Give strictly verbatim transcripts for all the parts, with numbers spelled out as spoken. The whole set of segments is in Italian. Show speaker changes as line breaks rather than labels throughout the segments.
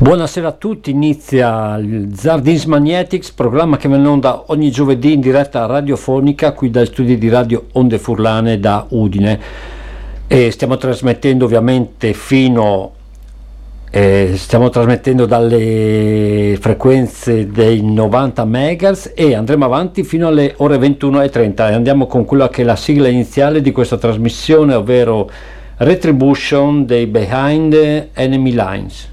Buonasera a tutti, inizia il Zardins Magnetics, programma che va in onda ogni giovedì in diretta radiofonica qui dai studi di Radio Onde Furlane da Udine, e stiamo trasmettendo ovviamente fino eh, stiamo trasmettendo dalle frequenze dei novanta megahertz e andremo avanti fino alle ore ventuno e trenta, e andiamo con quella che è la sigla iniziale di questa trasmissione, ovvero Retribution dei Behind Enemy Lines.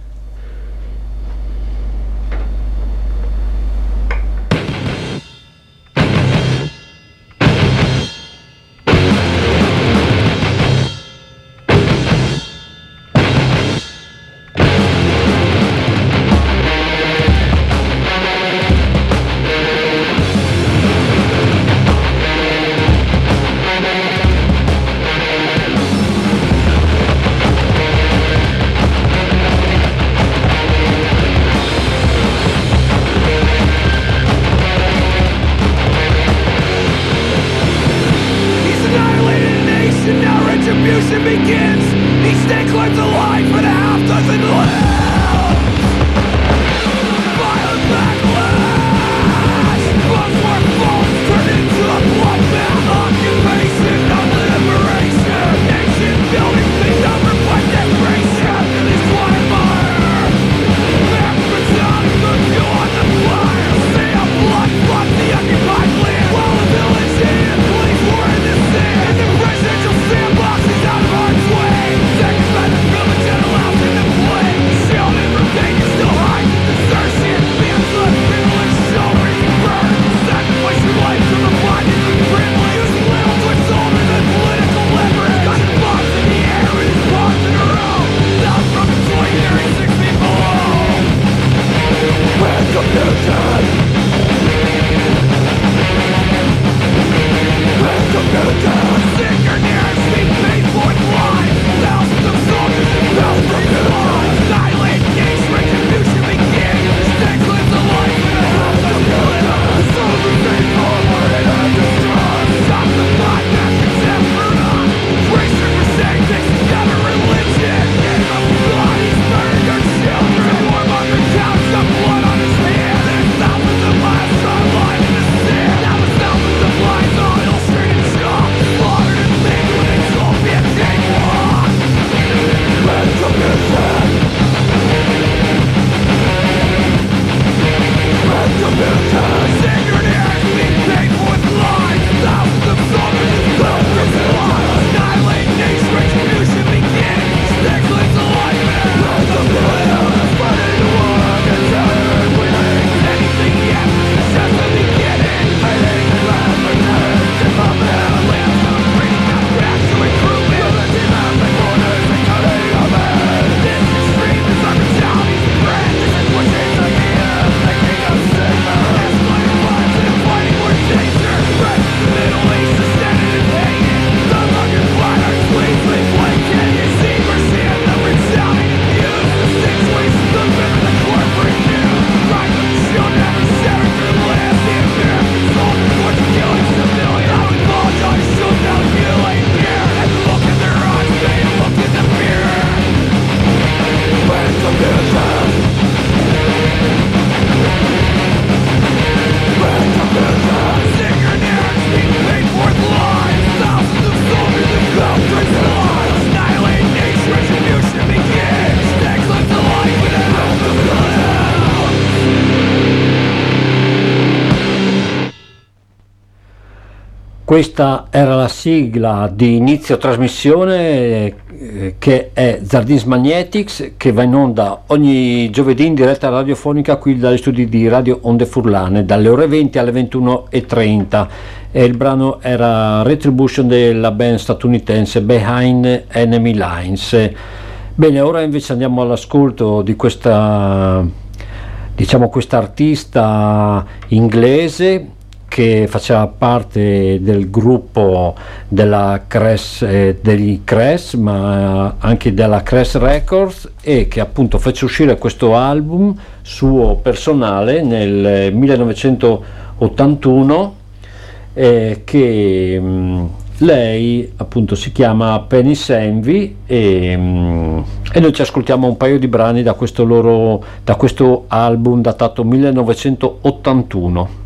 Questa era la sigla di inizio trasmissione eh, che è Zardins Magnetics, che va in onda ogni giovedì in diretta radiofonica qui dagli studi di Radio Onde Furlane dalle ore venti alle ventuno e trenta, e il brano era Retribution della band statunitense Behind Enemy Lines. Bene, ora invece andiamo all'ascolto di questa, diciamo, questa artista inglese che faceva parte del gruppo della Crash, eh, degli Crash, ma anche della Crash Records, e che appunto fece uscire questo album suo personale nel millenovecentottantuno, eh, che mh, Lei appunto si chiama Penis Envy e, mm, e noi ci ascoltiamo un paio di brani da questo loro da questo album datato millenovecentottantuno.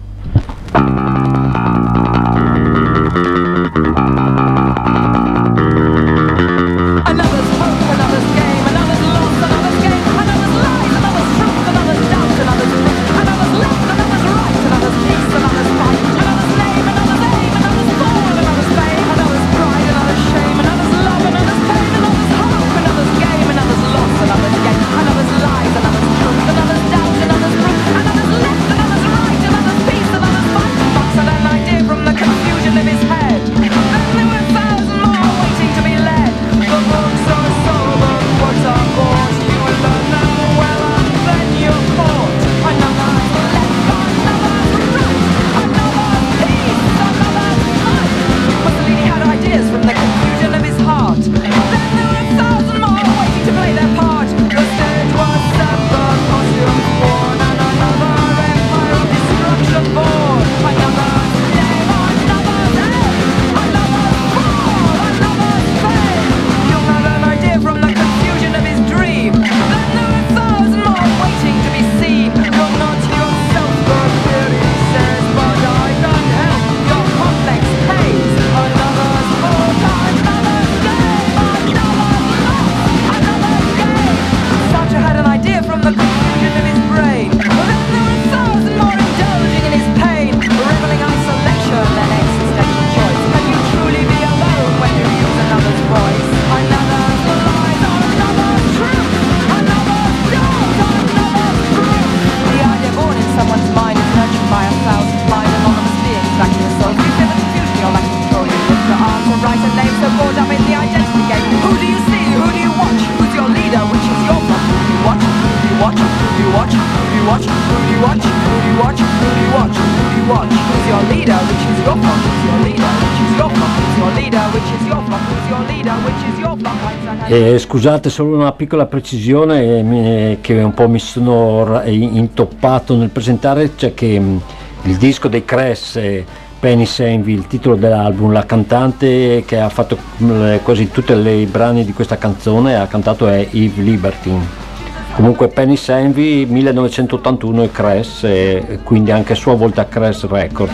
Eh, scusate, solo una piccola precisione eh, mi, che un po' mi sono intoppato nel presentare, cioè che mh, il disco dei Crass, eh, Penis Envy, il titolo dell'album, la cantante che ha fatto mh, quasi tutti i brani di questa canzone ha cantato è Eve Libertine. Comunque Penis Envy millenovecentottantuno e Crass, e quindi anche a sua volta Crass Records.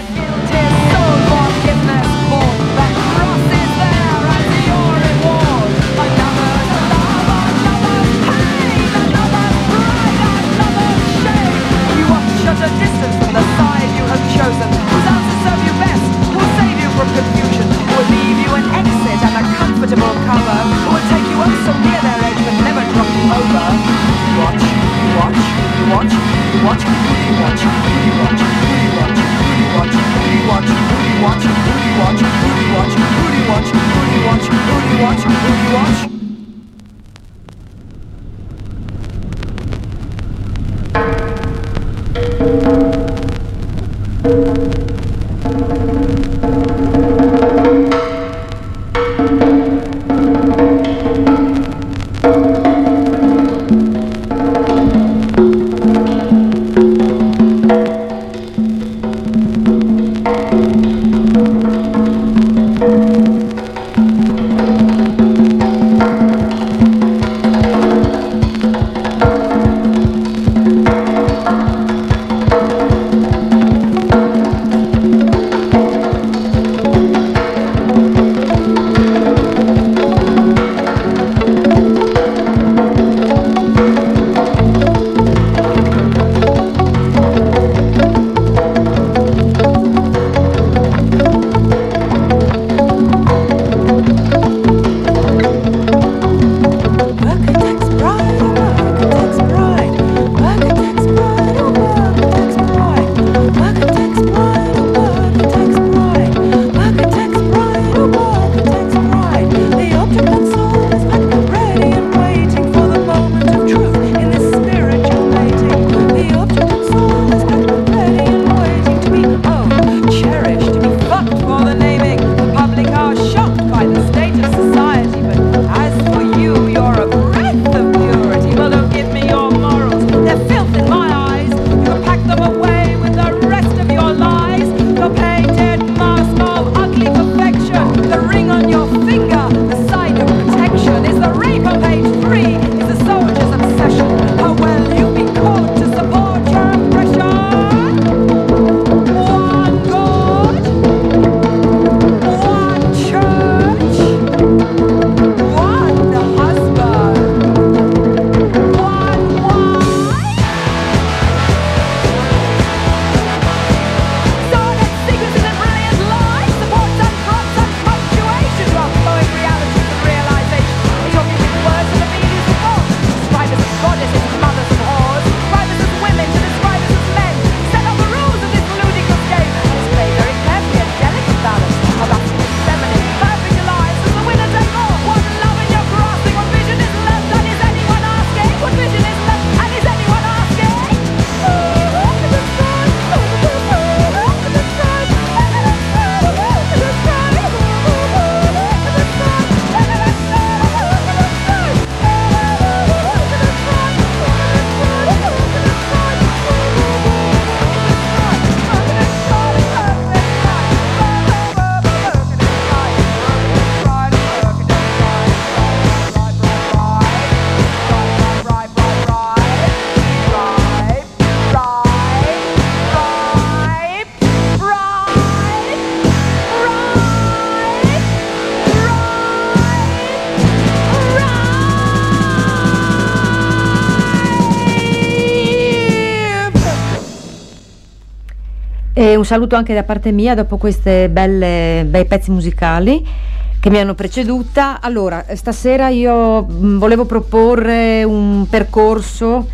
E un saluto anche da parte mia dopo queste belle bei pezzi musicali che mi hanno preceduta. Allora, stasera io mh, volevo proporre un percorso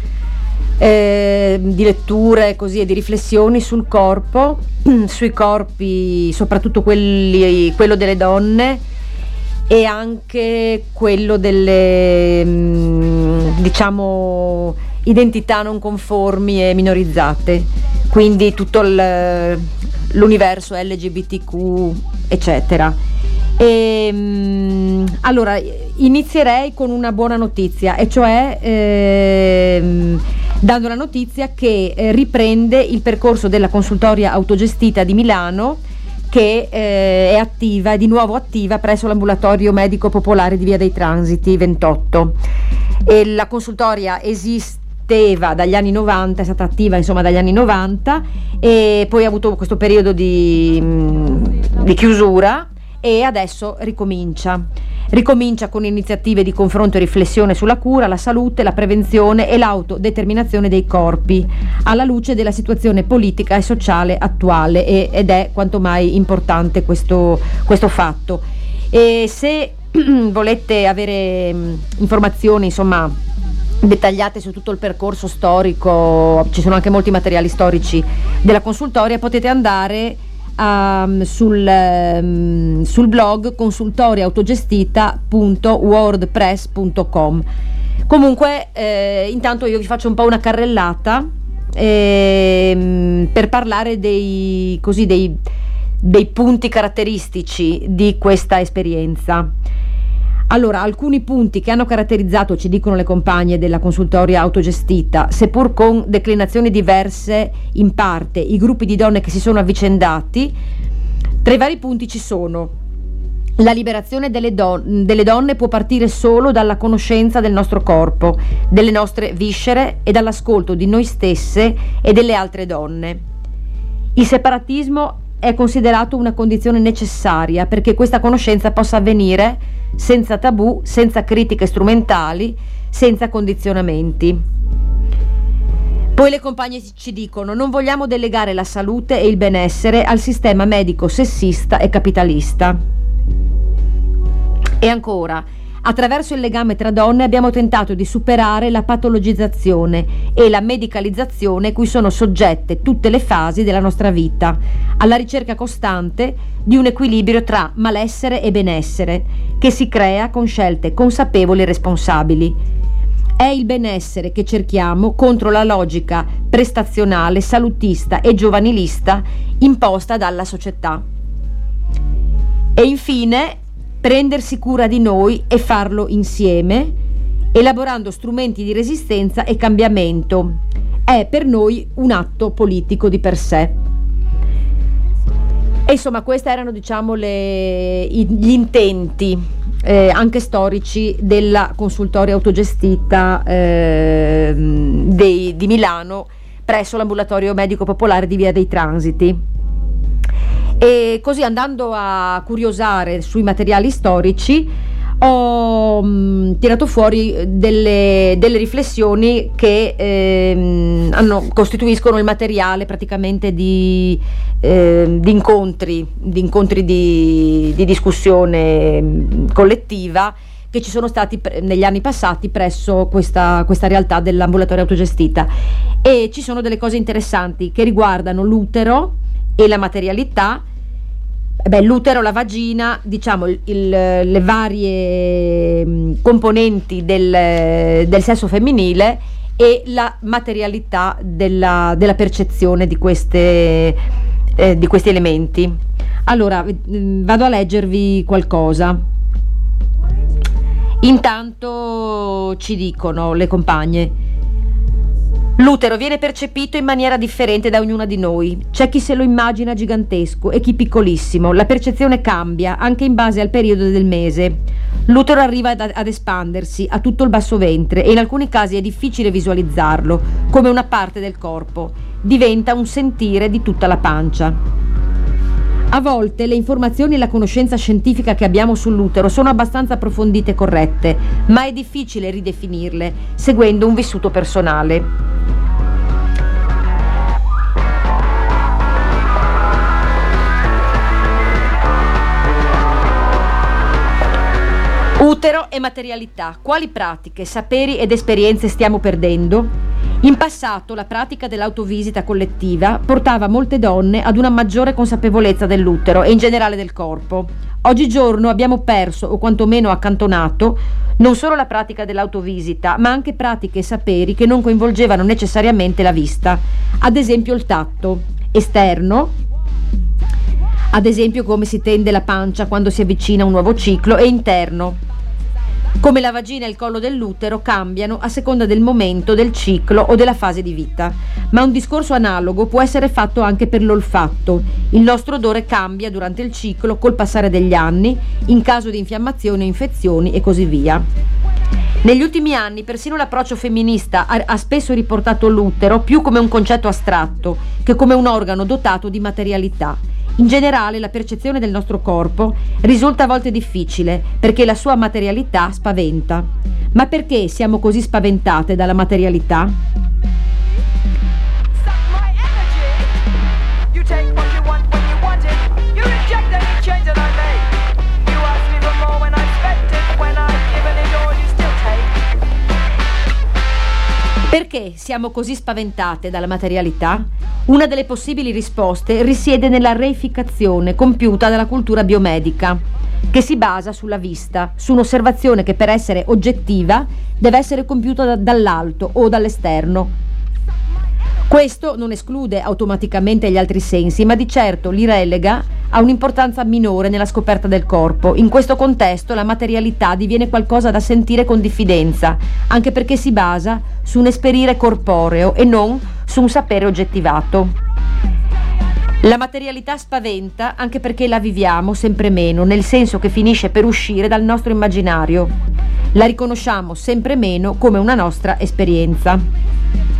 eh, di letture così e di riflessioni sul corpo, sui corpi, soprattutto quelli, quello delle donne e anche quello delle mh, diciamo identità non conformi e minorizzate. Quindi tutto il, l'universo L G B T Q eccetera. E, mh, allora inizierei con una buona notizia, e cioè ehm, dando la notizia che eh, riprende il percorso della consultoria autogestita di Milano, che eh, è attiva, è di nuovo attiva presso l'ambulatorio medico popolare di Via dei Transiti ventotto. E la consultoria esiste dagli anni novanta, è stata attiva insomma dagli anni novanta e poi ha avuto questo periodo di, di chiusura e adesso ricomincia. Ricomincia con iniziative di confronto e riflessione sulla cura, la salute, la prevenzione e l'autodeterminazione dei corpi, alla luce della situazione politica e sociale attuale, e, ed è quanto mai importante questo, questo fatto. E se volete avere mh, informazioni insomma dettagliate su tutto il percorso storico, ci sono anche molti materiali storici della consultoria, potete andare um, sul, um, sul blog consultoriaautogestita punto wordpress punto com. Comunque eh, intanto io vi faccio un po' una carrellata eh, per parlare dei, così, dei, dei punti caratteristici di questa esperienza. Allora, alcuni punti che hanno caratterizzato, ci dicono le compagne della consultoria autogestita, seppur con declinazioni diverse in parte, i gruppi di donne che si sono avvicendati. Tra i vari punti ci sono: la liberazione delle, don- delle donne può partire solo dalla conoscenza del nostro corpo, delle nostre viscere e dall'ascolto di noi stesse e delle altre donne. Il separatismo è considerato una condizione necessaria perché questa conoscenza possa avvenire senza tabù, senza critiche strumentali, senza condizionamenti. Poi le compagne ci dicono: non vogliamo delegare la salute e il benessere al sistema medico sessista e capitalista. E ancora, attraverso il legame tra donne abbiamo tentato di superare la patologizzazione e la medicalizzazione cui sono soggette tutte le fasi della nostra vita, alla ricerca costante di un equilibrio tra malessere e benessere, che si crea con scelte consapevoli e responsabili. È il benessere che cerchiamo contro la logica prestazionale, salutista e giovanilista imposta dalla società. E infine, prendersi cura di noi e farlo insieme, elaborando strumenti di resistenza e cambiamento. È per noi un atto politico di per sé. E insomma, questi erano, diciamo, le, gli intenti eh, anche storici della consultoria autogestita eh, dei, di Milano presso l'ambulatorio medico popolare di Via dei Transiti. E così, andando a curiosare sui materiali storici, ho mh, tirato fuori delle, delle riflessioni che eh, hanno, costituiscono il materiale praticamente di, eh, di incontri, di, incontri di, di discussione collettiva che ci sono stati pre- negli anni passati presso questa, questa realtà dell'ambulatorio autogestita. E ci sono delle cose interessanti che riguardano l'utero e la materialità. Beh, l'utero, la vagina, diciamo il, il, le varie mh, componenti del, del sesso femminile e la materialità della, della percezione di, queste, eh, di questi elementi. Allora, mh, vado a leggervi qualcosa. Intanto ci dicono le compagne: l'utero viene percepito in maniera differente da ognuna di noi. C'è chi se lo immagina gigantesco e chi piccolissimo. La percezione cambia anche in base al periodo del mese. L'utero arriva ad, ad espandersi a tutto il basso ventre e in alcuni casi è difficile visualizzarlo come una parte del corpo. Diventa un sentire di tutta la pancia. A volte le informazioni e la conoscenza scientifica che abbiamo sull'utero sono abbastanza approfondite e corrette, ma è difficile ridefinirle seguendo un vissuto personale. e materialità. Quali pratiche, saperi ed esperienze stiamo perdendo? In passato la pratica dell'autovisita collettiva portava molte donne ad una maggiore consapevolezza dell'utero e in generale del corpo. Oggigiorno abbiamo perso o quantomeno accantonato non solo la pratica dell'autovisita, ma anche pratiche e saperi che non coinvolgevano necessariamente la vista. Ad esempio il tatto esterno, ad esempio come si tende la pancia quando si avvicina un nuovo ciclo, e interno, come la vagina e il collo dell'utero cambiano a seconda del momento del ciclo o della fase di vita. Ma un discorso analogo può essere fatto anche per l'olfatto. Il nostro odore cambia durante il ciclo, col passare degli anni, in caso di infiammazioni o infezioni e così via. Negli ultimi anni persino l'approccio femminista ha, ha spesso riportato l'utero più come un concetto astratto che come un organo dotato di materialità. In generale la percezione del nostro corpo risulta a volte difficile perché la sua materialità spaventa. Ma perché siamo così spaventate dalla materialità? Perché siamo così spaventate dalla materialità? Una delle possibili risposte risiede nella reificazione compiuta dalla cultura biomedica, che si basa sulla vista, su un'osservazione che per essere oggettiva deve essere compiuta da, dall'alto o dall'esterno. Questo non esclude automaticamente gli altri sensi, ma di certo li relega a un'importanza minore nella scoperta del corpo. In questo contesto la materialità diviene qualcosa da sentire con diffidenza, anche perché si basa su un esperire corporeo e non su un sapere oggettivato. La materialità spaventa anche perché la viviamo sempre meno, nel senso che finisce per uscire dal nostro immaginario. La riconosciamo sempre meno come una nostra esperienza.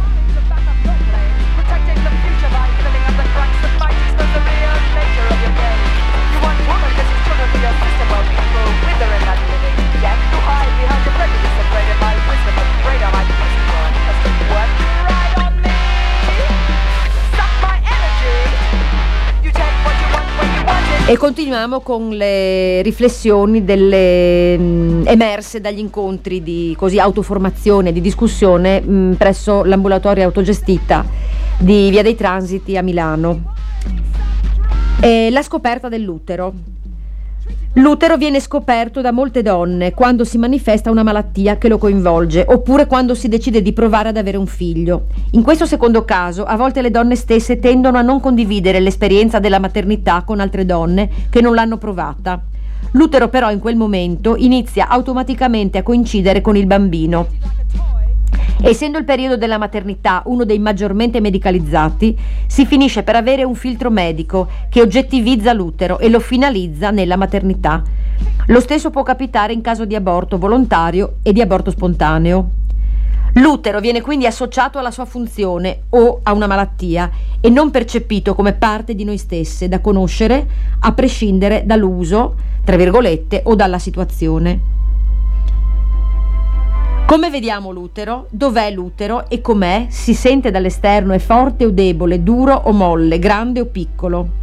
E continuiamo con le riflessioni delle, mh, emerse dagli incontri di così autoformazione, di discussione mh, presso l'ambulatorio autogestita di Via dei Transiti a Milano. E la scoperta dell'utero. L'utero viene scoperto da molte donne quando si manifesta una malattia che lo coinvolge, oppure quando si decide di provare ad avere un figlio. In questo secondo caso, a volte le donne stesse tendono a non condividere l'esperienza della maternità con altre donne che non l'hanno provata. L'utero però in quel momento inizia automaticamente a coincidere con il bambino. Essendo il periodo della maternità uno dei maggiormente medicalizzati, si finisce per avere un filtro medico che oggettivizza l'utero e lo finalizza nella maternità. Lo stesso può capitare in caso di aborto volontario e di aborto spontaneo. L'utero viene quindi associato alla sua funzione o a una malattia e non percepito come parte di noi stesse, da conoscere a prescindere dall'uso, tra virgolette, o dalla situazione. Come vediamo l'utero? Dov'è l'utero e com'è? Si sente dall'esterno? È forte o debole, duro o molle, grande o piccolo?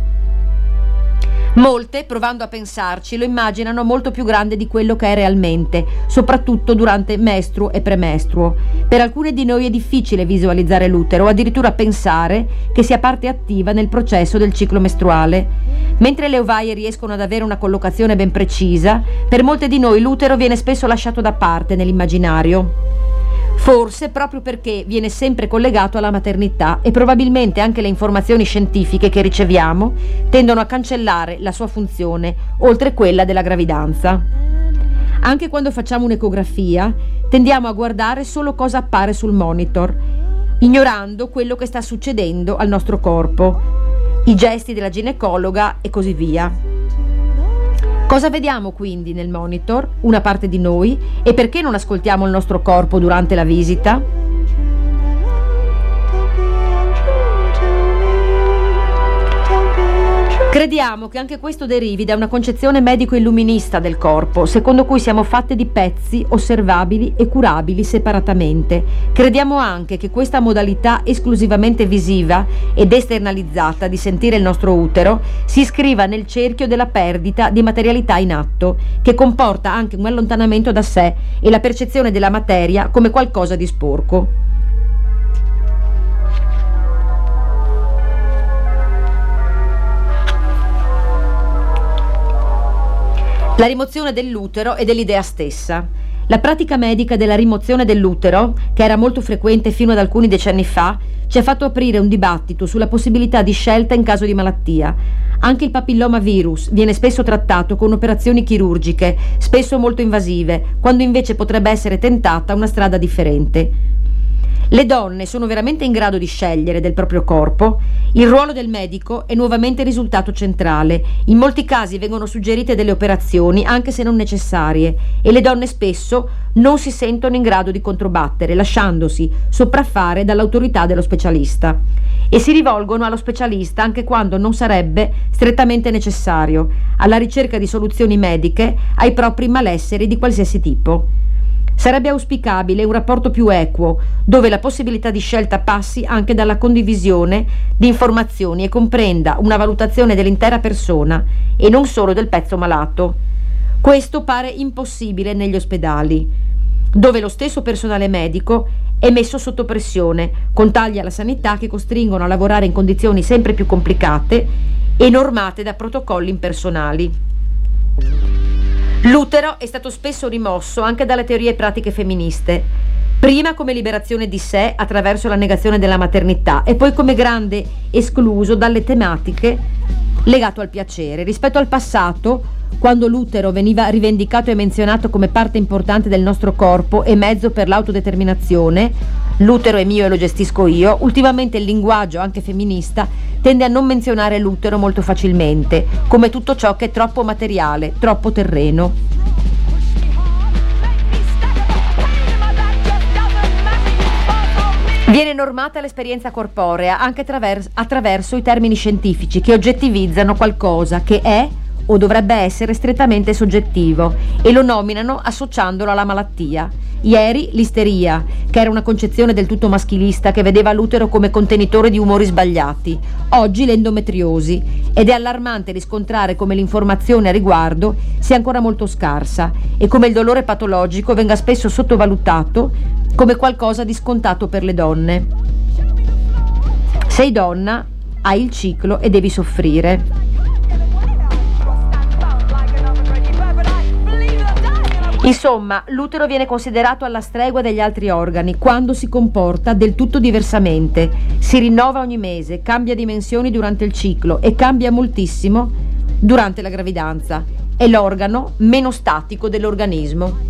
Molte, provando a pensarci, lo immaginano molto più grande di quello che è realmente, soprattutto durante mestruo e premestruo. Per alcune di noi è difficile visualizzare l'utero o addirittura pensare che sia parte attiva nel processo del ciclo mestruale. Mentre le ovaie riescono ad avere una collocazione ben precisa, per molte di noi l'utero viene spesso lasciato da parte nell'immaginario. Forse proprio perché viene sempre collegato alla maternità e probabilmente anche le informazioni scientifiche che riceviamo tendono a cancellare la sua funzione, oltre quella della gravidanza. Anche quando facciamo un'ecografia, tendiamo a guardare solo cosa appare sul monitor, ignorando quello che sta succedendo al nostro corpo, i gesti della ginecologa e così via. Cosa vediamo quindi nel monitor? Una parte di noi? E perché non ascoltiamo il nostro corpo durante la visita? Crediamo che anche questo derivi da una concezione medico-illuminista del corpo, secondo cui siamo fatte di pezzi osservabili e curabili separatamente. Crediamo anche che questa modalità esclusivamente visiva ed esternalizzata di sentire il nostro utero si iscriva nel cerchio della perdita di materialità in atto, che comporta anche un allontanamento da sé e la percezione della materia come qualcosa di sporco. La rimozione dell'utero e dell'idea stessa. La pratica medica della rimozione dell'utero, che era molto frequente fino ad alcuni decenni fa, ci ha fatto aprire un dibattito sulla possibilità di scelta in caso di malattia. Anche il papilloma virus viene spesso trattato con operazioni chirurgiche, spesso molto invasive, quando invece potrebbe essere tentata una strada differente. Le donne sono veramente in grado di scegliere del proprio corpo? Il ruolo del medico è nuovamente risultato centrale. In molti casi vengono suggerite delle operazioni anche se non necessarie e le donne spesso non si sentono in grado di controbattere, lasciandosi sopraffare dall'autorità dello specialista. E si rivolgono allo specialista anche quando non sarebbe strettamente necessario, alla ricerca di soluzioni mediche ai propri malesseri di qualsiasi tipo. Sarebbe auspicabile un rapporto più equo, dove la possibilità di scelta passi anche dalla condivisione di informazioni e comprenda una valutazione dell'intera persona e non solo del pezzo malato. Questo pare impossibile negli ospedali, dove lo stesso personale medico è messo sotto pressione, con tagli alla sanità che costringono a lavorare in condizioni sempre più complicate e normate da protocolli impersonali. L'utero è stato spesso rimosso anche dalle teorie e pratiche femministe, prima come liberazione di sé attraverso la negazione della maternità e poi come grande escluso dalle tematiche legato al piacere. Rispetto al passato, quando l'utero veniva rivendicato e menzionato come parte importante del nostro corpo e mezzo per l'autodeterminazione, l'utero è mio e lo gestisco io, ultimamente il linguaggio, anche femminista, tende a non menzionare l'utero molto facilmente, come tutto ciò che è troppo materiale, troppo terreno. Viene normata l'esperienza corporea anche attraverso, attraverso i termini scientifici che oggettivizzano qualcosa che è o dovrebbe essere strettamente soggettivo e lo nominano associandolo alla malattia. Ieri l'isteria, che era una concezione del tutto maschilista che vedeva l'utero come contenitore di umori sbagliati, oggi l'endometriosi, ed è allarmante riscontrare come l'informazione a riguardo sia ancora molto scarsa e come il dolore patologico venga spesso sottovalutato come qualcosa di scontato per le donne. Sei donna, hai il ciclo e devi soffrire. Insomma, l'utero viene considerato alla stregua degli altri organi quando si comporta del tutto diversamente, si rinnova ogni mese, cambia dimensioni durante il ciclo e cambia moltissimo durante la gravidanza. È l'organo meno statico dell'organismo.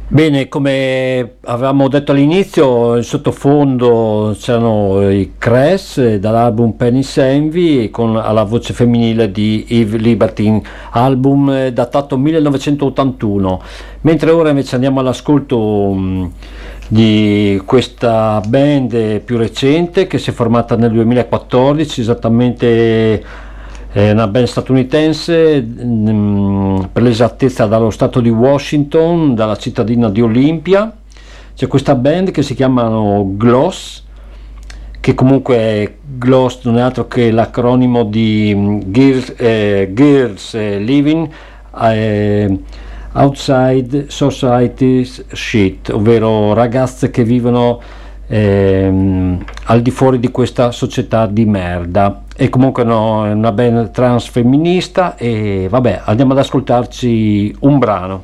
Bene, come avevamo detto all'inizio, in sottofondo c'erano i Crash dall'album Penny's Envy con alla voce femminile di Eve Libertine, album datato millenovecentottantuno, mentre ora invece andiamo all'ascolto um, di questa band più recente che si è formata nel duemilaquattordici, esattamente. È una band statunitense, mh, per l'esattezza dallo stato di Washington, dalla cittadina di Olympia. C'è questa band che si chiamano Gloss, che comunque è Gloss non è altro che l'acronimo di Girls, eh, Girls eh, Living eh, Outside Society's Shit, ovvero ragazze che vivono ehm, al di fuori di questa società di merda. E comunque no, è una band trans femminista e vabbè, andiamo ad ascoltarci un brano.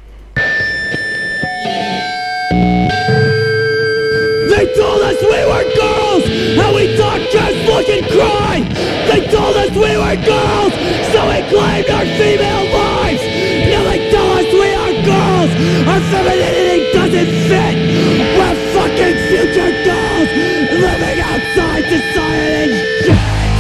They told us we were girls and we talked, just look and cry. They told us we were girls, so we claimed our female lives. Now they tell us we are girls, our femininity doesn't fit. We're fucking future girls living outside society's shit.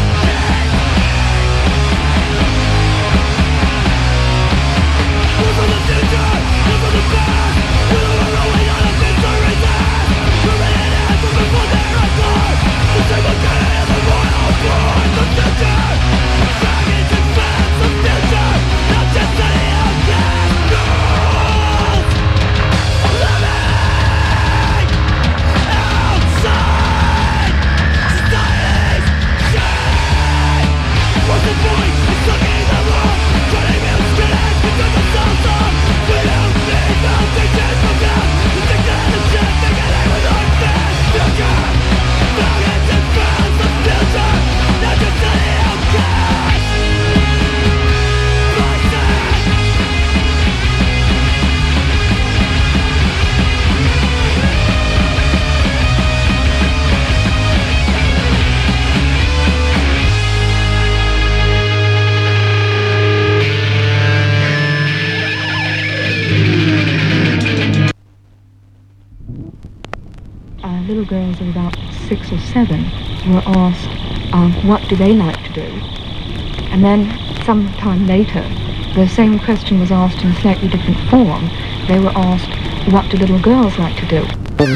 Little girls of about six or seven were asked um, what do they like to do, and then sometime later the same question was asked in a slightly different form. They were asked what do little girls like to do.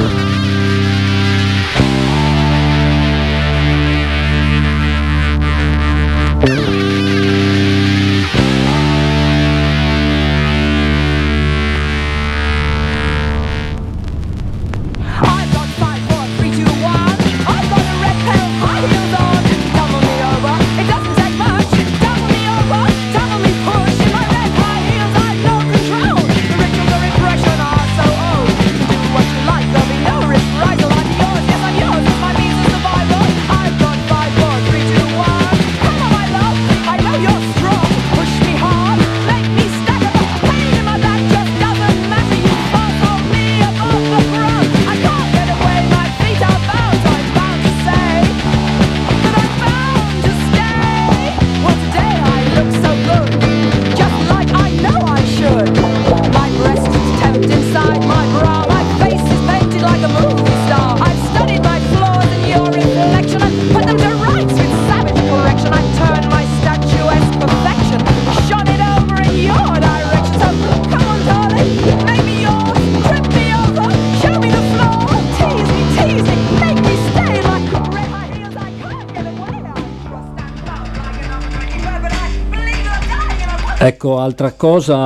Ecco, altra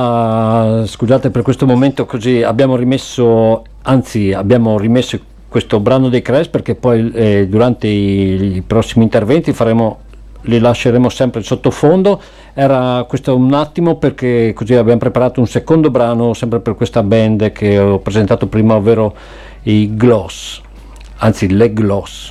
cosa, scusate per questo momento, così abbiamo rimesso, anzi abbiamo rimesso questo brano dei Crash perché poi eh, durante i, i prossimi interventi faremo, li lasceremo sempre in sottofondo. Era questo un attimo perché così abbiamo preparato un secondo brano sempre per questa band che ho presentato prima, ovvero i Gloss, anzi le Gloss.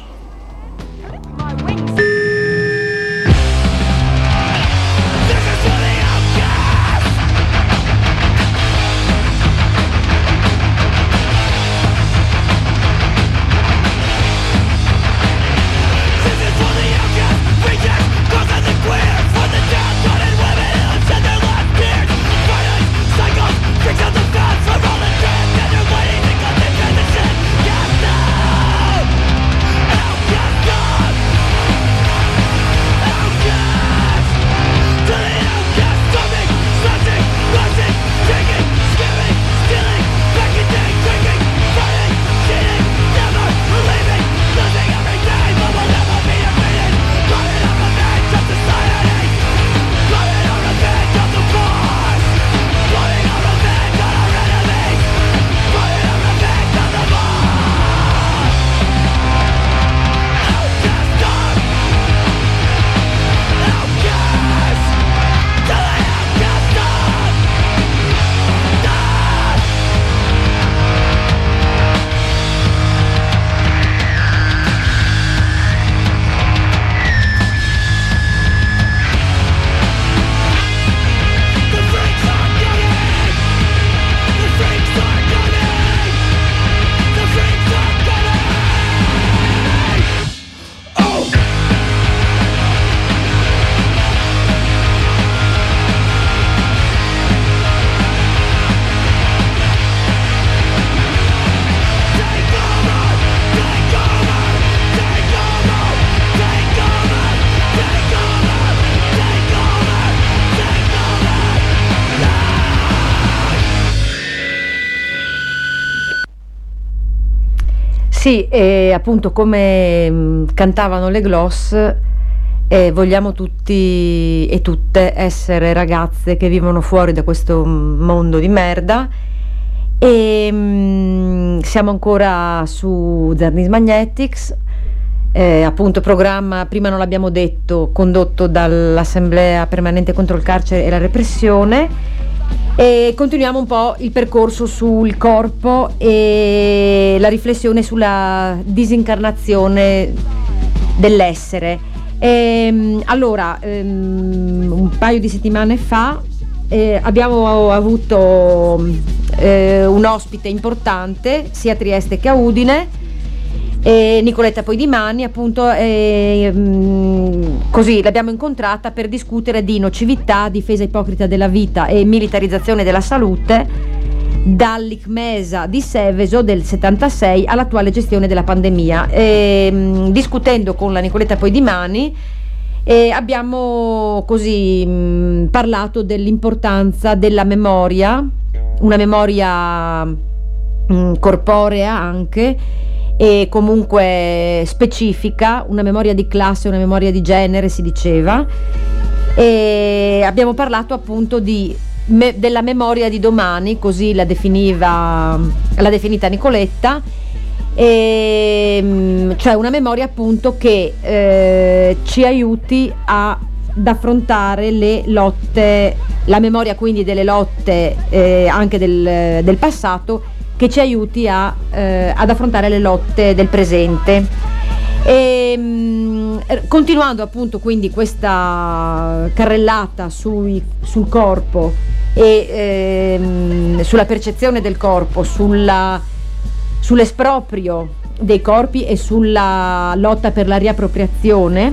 Cycles, tricks of the gods, from all the dead.
Sì, e appunto come mh, cantavano le Gloss, eh, vogliamo tutti e tutte essere ragazze che vivono fuori da questo mondo di merda, e mh, siamo ancora su Zardins Magnetics, eh, appunto programma, prima non l'abbiamo detto, condotto dall'Assemblea Permanente contro il Carcere e la Repressione. E continuiamo un po' il percorso sul corpo e la riflessione sulla disincarnazione dell'essere. E, allora, um, un paio di settimane fa eh, abbiamo avuto eh, un ospite importante sia a Trieste che a Udine, e Nicoletta Poidimani, appunto, e, mh, così l'abbiamo incontrata per discutere di nocività, difesa ipocrita della vita e militarizzazione della salute, dall'ICMESA di Seveso del settantasei all'attuale gestione della pandemia. E, mh, discutendo con la Nicoletta Poidimani, e abbiamo così mh, parlato dell'importanza della memoria, una memoria mh, corporea anche, e comunque specifica, una memoria di classe, una memoria di genere, si diceva. E abbiamo parlato appunto di me, della memoria di domani, così la definiva la definita Nicoletta, e, cioè una memoria appunto che eh, ci aiuti a, ad affrontare le lotte, la memoria quindi delle lotte eh, anche del, del passato, che ci aiuti a, eh, ad affrontare le lotte del presente. E, mh, continuando appunto quindi questa carrellata sui, sul corpo e ehm, sulla percezione del corpo, sulla, sull'esproprio dei corpi e sulla lotta per la riappropriazione,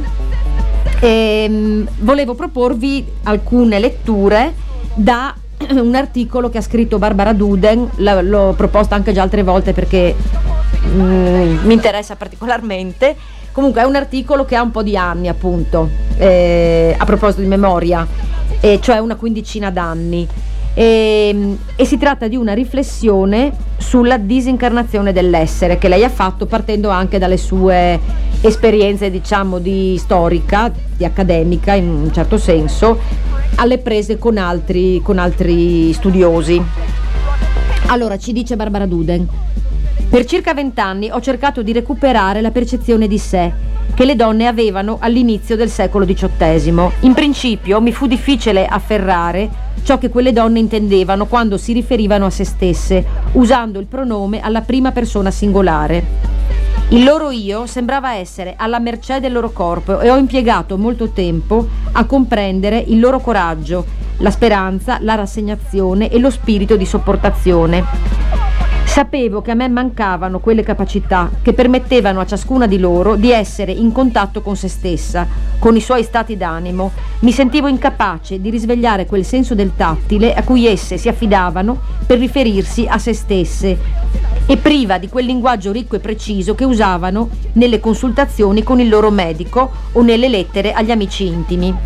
e, mh, volevo proporvi alcune letture da un articolo che ha scritto Barbara Duden. La, l'ho proposta anche già altre volte perché mm, mi interessa particolarmente. Comunque è un articolo che ha un po' di anni, appunto, eh, a proposito di memoria, eh, cioè una quindicina d'anni, e, e si tratta di una riflessione sulla disincarnazione dell'essere che lei ha fatto partendo anche dalle sue esperienze, diciamo, di storica, di accademica in un certo senso, alle prese con altri, con altri studiosi. Allora, ci dice Barbara Duden: per circa vent'anni ho cercato di recuperare la percezione di sé che le donne avevano all'inizio del secolo diciottesimo. In principio mi fu difficile afferrare ciò che quelle donne intendevano quando si riferivano a se stesse, usando il pronome alla prima persona singolare. Il loro io sembrava essere alla mercé del loro corpo e ho impiegato molto tempo a comprendere il loro coraggio, la speranza, la rassegnazione e lo spirito di sopportazione. Sapevo che a me mancavano quelle capacità che permettevano a ciascuna di loro di essere in contatto con se stessa, con i suoi stati d'animo. Mi sentivo incapace di risvegliare quel senso del tattile a cui esse si affidavano per riferirsi a se stesse, e priva di quel linguaggio ricco e preciso che usavano nelle consultazioni con il loro medico o nelle lettere agli amici intimi.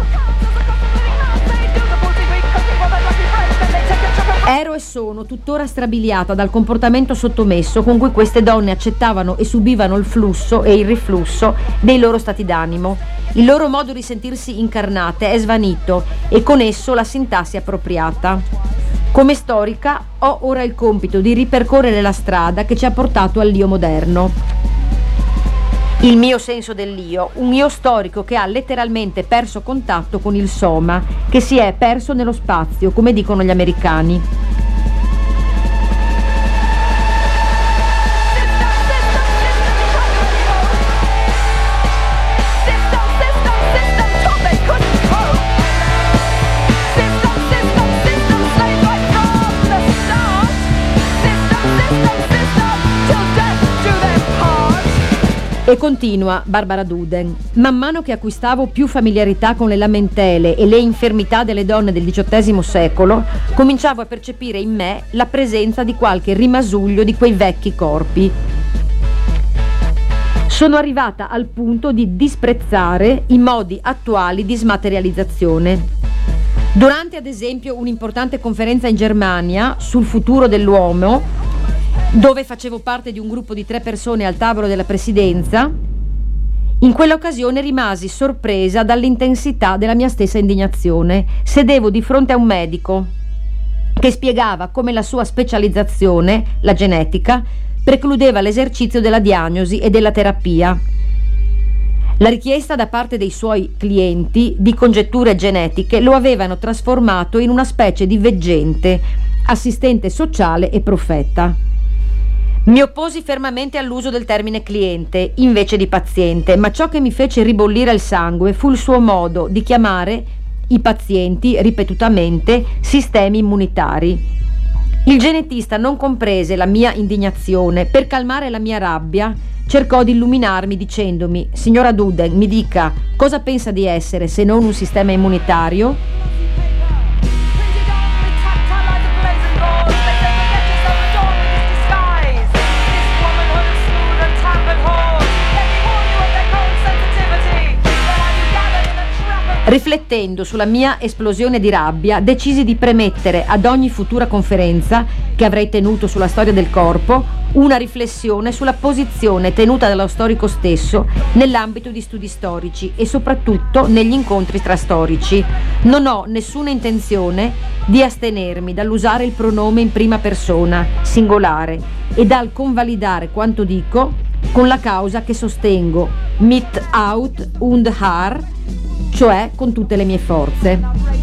Ero e sono tuttora strabiliata dal comportamento sottomesso con cui queste donne accettavano e subivano il flusso e il riflusso dei loro stati d'animo. Il loro modo di sentirsi incarnate è svanito e con esso la sintassi appropriata. Come storica ho ora il compito di ripercorrere la strada che ci ha portato all'io moderno. Il mio senso dell'io, un io storico che ha letteralmente perso contatto con il soma, che si è perso nello spazio, come dicono gli americani. E continua Barbara Duden: man mano che acquistavo più familiarità con le lamentele e le infermità delle donne del diciottesimo secolo, cominciavo a percepire in me la presenza di qualche rimasuglio di quei vecchi corpi. Sono arrivata al punto di disprezzare i modi attuali di smaterializzazione. Durante, ad esempio, un'importante conferenza in Germania sul futuro dell'uomo, dove facevo parte di un gruppo di tre persone al tavolo della presidenza, in quell'occasione rimasi sorpresa dall'intensità della mia stessa indignazione. Sedevo di fronte a un medico che spiegava come la sua specializzazione, la genetica, precludeva l'esercizio della diagnosi e della terapia. La richiesta da parte dei suoi clienti di congetture genetiche lo avevano trasformato in una specie di veggente, assistente sociale e profeta. Mi opposi fermamente all'uso del termine cliente invece di paziente, ma ciò che mi fece ribollire il sangue fu il suo modo di chiamare i pazienti ripetutamente sistemi immunitari. Il genetista non comprese la mia indignazione. Per calmare la mia rabbia cercò di illuminarmi dicendomi: signora Duden, mi dica, cosa pensa di essere se non un sistema immunitario? Riflettendo sulla mia esplosione di rabbia, decisi di premettere ad ogni futura conferenza che avrei tenuto sulla storia del corpo una riflessione sulla posizione tenuta dallo storico stesso nell'ambito di studi storici e soprattutto negli incontri tra storici. Non ho nessuna intenzione di astenermi dall'usare il pronome in prima persona, singolare, e dal convalidare quanto dico con la causa che sostengo, mit out und har, cioè con tutte le mie forze.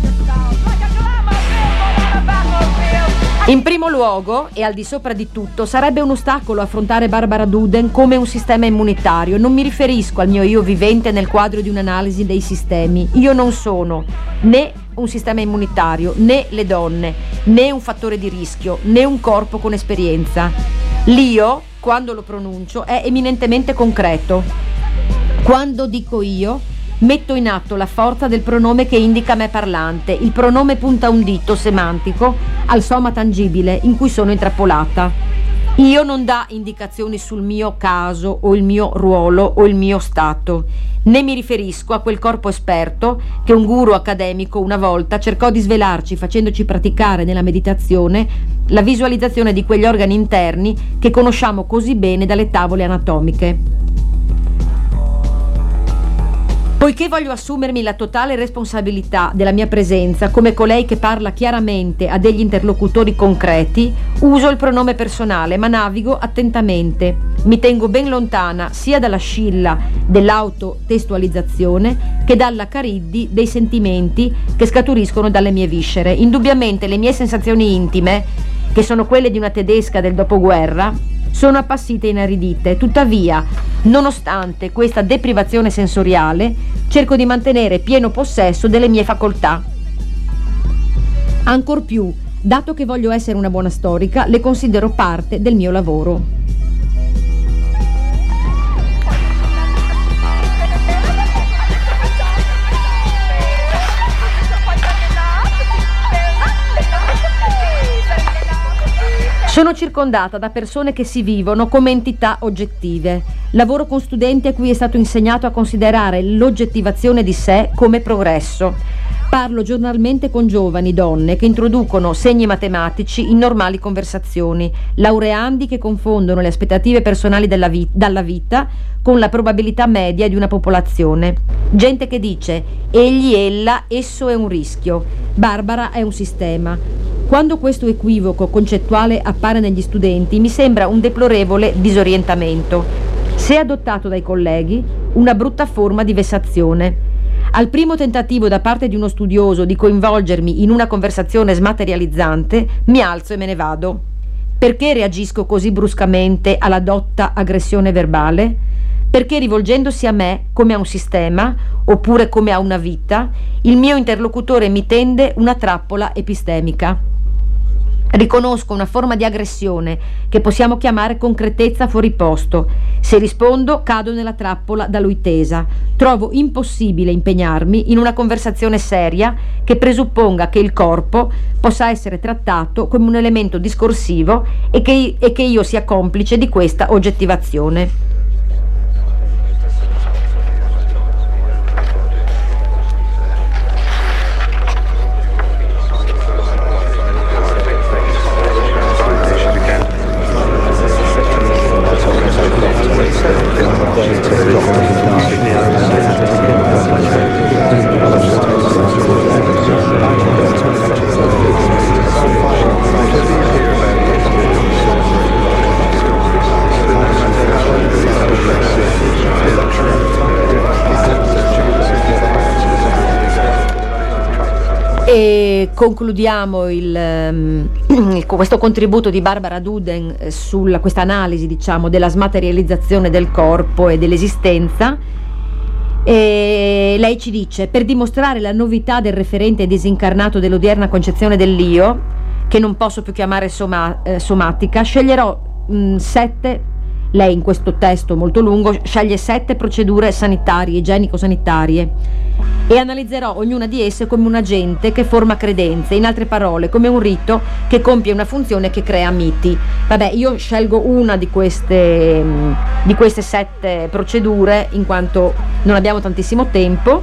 In primo luogo, e al di sopra di tutto, sarebbe un ostacolo affrontare Barbara Duden come un sistema immunitario. Non mi riferisco al mio io vivente nel quadro di un'analisi dei sistemi. Io non sono né un sistema immunitario, né le donne, né un fattore di rischio, né un corpo con esperienza. L'io, quando lo pronuncio, è eminentemente concreto. Quando dico io, metto in atto la forza del pronome che indica me parlante. Il pronome punta un dito semantico al soma tangibile in cui sono intrappolata. Io non dà indicazioni sul mio caso o il mio ruolo o il mio stato, né mi riferisco a quel corpo esperto che un guru accademico una volta cercò di svelarci facendoci praticare nella meditazione la visualizzazione di quegli organi interni che conosciamo così bene dalle tavole anatomiche. Poiché voglio assumermi la totale responsabilità della mia presenza come colei che parla chiaramente a degli interlocutori concreti, uso il pronome personale, ma navigo attentamente. Mi tengo ben lontana sia dalla scilla dell'autotestualizzazione che dalla cariddi dei sentimenti che scaturiscono dalle mie viscere. Indubbiamente le mie sensazioni intime, che sono quelle di una tedesca del dopoguerra, sono appassite e inaridite. Tuttavia, nonostante questa deprivazione sensoriale, cerco di mantenere pieno possesso delle mie facoltà. Ancor più, dato che voglio essere una buona storica, le considero parte del mio lavoro. Sono circondata da persone che si vivono come entità oggettive. Lavoro con studenti a cui è stato insegnato a considerare l'oggettivazione di sé come progresso. Parlo giornalmente con giovani donne che introducono segni matematici in normali conversazioni, laureandi che confondono le aspettative personali della vita, dalla vita con la probabilità media di una popolazione. Gente che dice: egli, ella, esso è un rischio, Barbara è un sistema. Quando questo equivoco concettuale appare negli studenti, mi sembra un deplorevole disorientamento. Se adottato dai colleghi, una brutta forma di vessazione. Al primo tentativo da parte di uno studioso di coinvolgermi in una conversazione smaterializzante, mi alzo e me ne vado. Perché reagisco così bruscamente alla dotta aggressione verbale? Perché rivolgendosi a me come a un sistema, oppure come a una vita, il mio interlocutore mi tende una trappola epistemica. Riconosco una forma di aggressione che possiamo chiamare concretezza fuori posto. Se rispondo, cado nella trappola da lui tesa. Trovo impossibile impegnarmi in una conversazione seria che presupponga che il corpo possa essere trattato come un elemento discorsivo e che, e che io sia complice di questa oggettivazione. E concludiamo il, um, questo contributo di Barbara Duden eh, sulla questa analisi, diciamo, della smaterializzazione del corpo e dell'esistenza. E lei ci dice: per dimostrare la novità del referente disincarnato dell'odierna concezione dell'io, che non posso più chiamare soma, eh, somatica, sceglierò mh, sette. Lei in questo testo molto lungo sceglie sette procedure sanitarie, igienico-sanitarie, e analizzerò ognuna di esse come un agente che forma credenze, in altre parole come un rito che compie una funzione che crea miti. Vabbè, io scelgo una di queste, di queste sette procedure in quanto non abbiamo tantissimo tempo,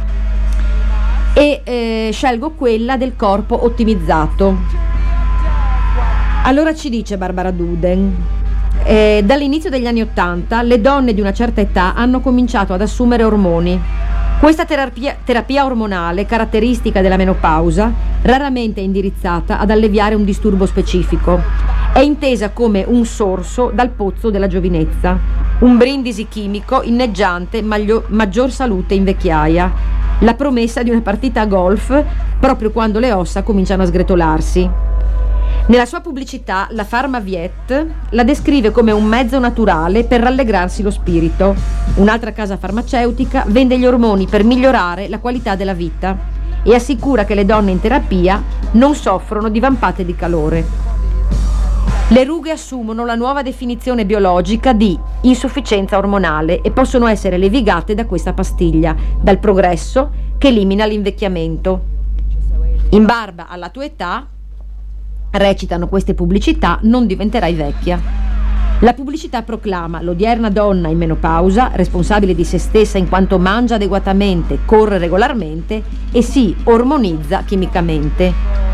e eh, scelgo quella del corpo ottimizzato. Allora ci dice Barbara Duden: Eh, dall'inizio degli anni Ottanta le donne di una certa età hanno cominciato ad assumere ormoni. Questa terapia, terapia ormonale, caratteristica della menopausa, raramente è indirizzata ad alleviare un disturbo specifico. È intesa come un sorso dal pozzo della giovinezza, un brindisi chimico inneggiante maglio, maggior salute in vecchiaia, la promessa di una partita a golf proprio quando le ossa cominciano a sgretolarsi. Nella sua pubblicità la Pharmaviet la descrive come un mezzo naturale per rallegrarsi lo spirito. Un'altra casa farmaceutica vende gli ormoni per migliorare la qualità della vita e assicura che le donne in terapia non soffrono di vampate di calore. Le rughe assumono la nuova definizione biologica di insufficienza ormonale e possono essere levigate da questa pastiglia, dal progresso che elimina l'invecchiamento. In barba alla tua età, recitano queste pubblicità, non diventerai vecchia. La pubblicità proclama l'odierna donna in menopausa, responsabile di se stessa in quanto mangia adeguatamente, corre regolarmente e si ormonizza chimicamente.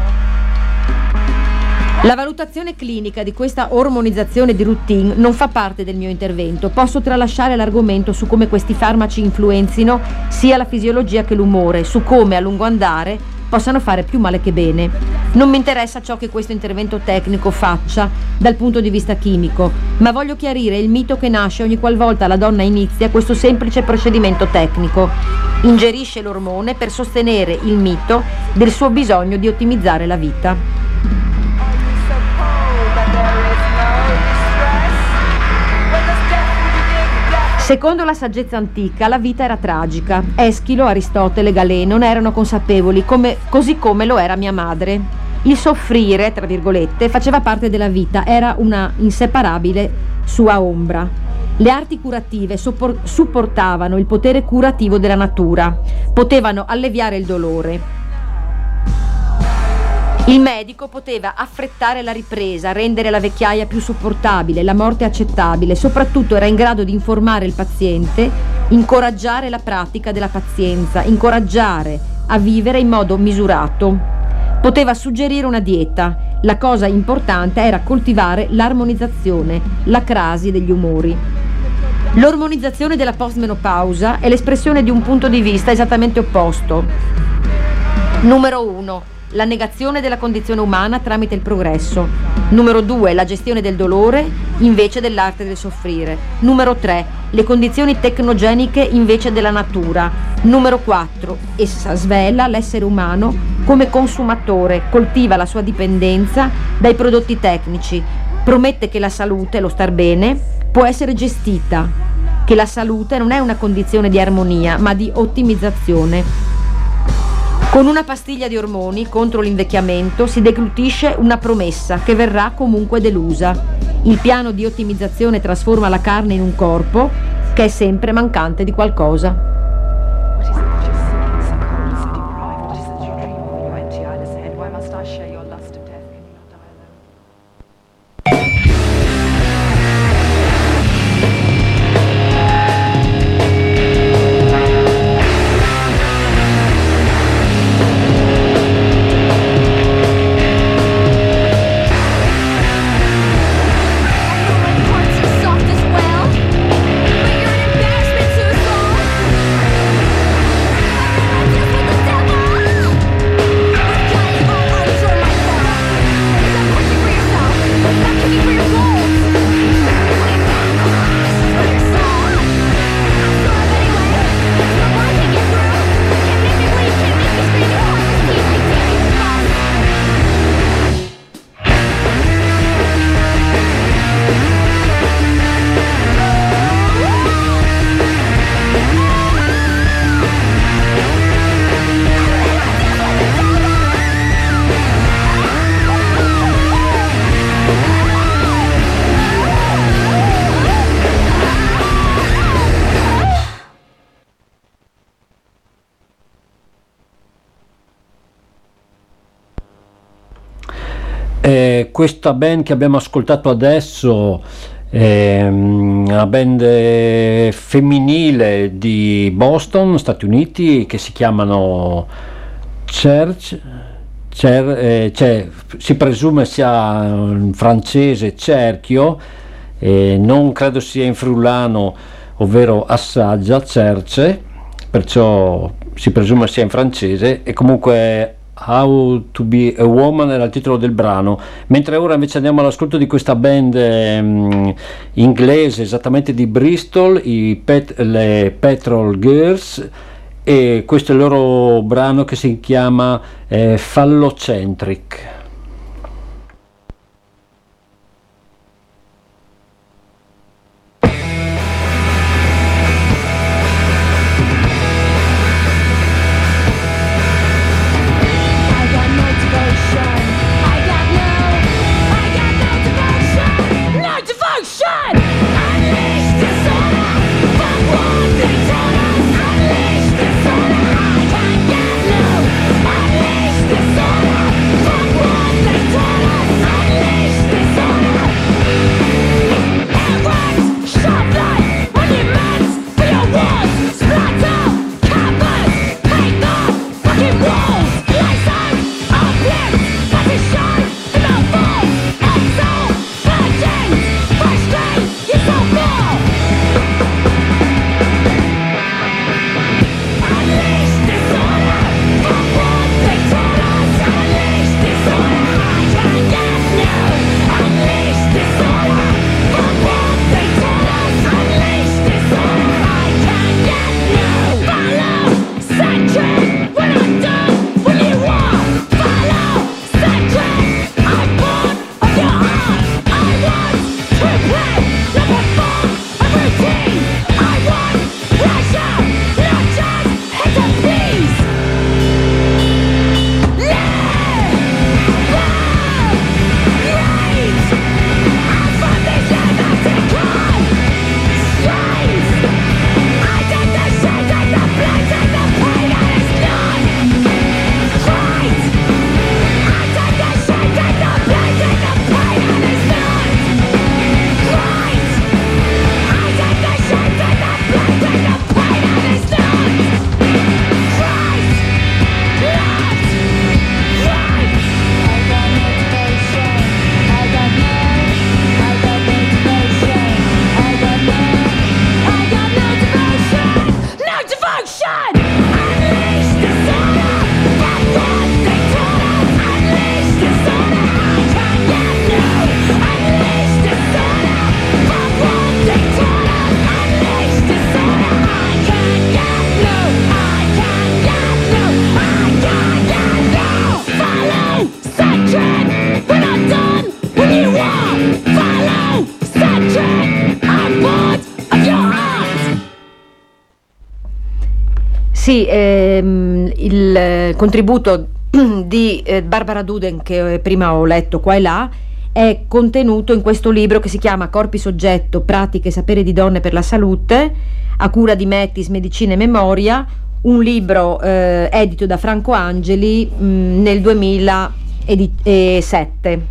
La valutazione clinica di questa ormonizzazione di routine non fa parte del mio intervento. Posso tralasciare l'argomento su come questi farmaci influenzino sia la fisiologia che l'umore, su come a lungo andare possano fare più male che bene. Non mi interessa ciò che questo intervento tecnico faccia dal punto di vista chimico, ma voglio chiarire il mito che nasce ogni qualvolta la donna inizia questo semplice procedimento tecnico. Ingerisce l'ormone per sostenere il mito del suo bisogno di ottimizzare la vita. Secondo la saggezza antica, la vita era tragica. Eschilo, Aristotele, Galeno ne erano consapevoli, come, così come lo era mia madre. Il soffrire, tra virgolette, faceva parte della vita, era una inseparabile sua ombra. Le arti curative soppor- supportavano il potere curativo della natura, potevano alleviare il dolore. Il medico poteva affrettare la ripresa, rendere la vecchiaia più sopportabile, la morte accettabile, soprattutto era in grado di informare il paziente, incoraggiare la pratica della pazienza, incoraggiare a vivere in modo misurato. Poteva suggerire una dieta. La cosa importante era coltivare l'armonizzazione, la crasi degli umori. L'ormonizzazione della postmenopausa è l'espressione di un punto di vista esattamente opposto. Numero uno. La negazione della condizione umana tramite il progresso. Numero due. La gestione del dolore invece dell'arte del soffrire. Numero tre. Le condizioni tecnogeniche invece della natura. Numero quattro. Essa svela l'essere umano come consumatore, coltiva la sua dipendenza dai prodotti tecnici, promette che la salute, lo star bene, può essere gestita, che la salute non è una condizione di armonia ma di ottimizzazione. Con una pastiglia di ormoni contro l'invecchiamento si deglutisce una promessa che verrà comunque delusa. Il piano di ottimizzazione trasforma la carne in un corpo che è sempre mancante di qualcosa.
Soft as well, but you're an embarrassment to us all.
questa band che abbiamo ascoltato adesso è una band femminile di Boston, Stati Uniti, che si chiamano Church. Cer- eh, cioè, si presume sia in francese cerchio, eh, non credo sia in friulano, ovvero assaggia, cerce, perciò si presume sia in francese, e comunque How to be a Woman era il titolo del brano. Mentre ora invece andiamo all'ascolto di questa band ehm, inglese, esattamente di Bristol, i Pet- le Petrol Girls, e questo è il loro brano che si chiama eh, Phallocentric.
Sì, ehm, il contributo di eh, Barbara Duden, che prima ho letto qua e là, è contenuto in questo libro che si chiama Corpi Soggetto, pratiche e saperi di donne per la salute, a cura di Metis Medicina e Memoria, un libro eh, edito da Franco Angeli mh, nel duemilasette.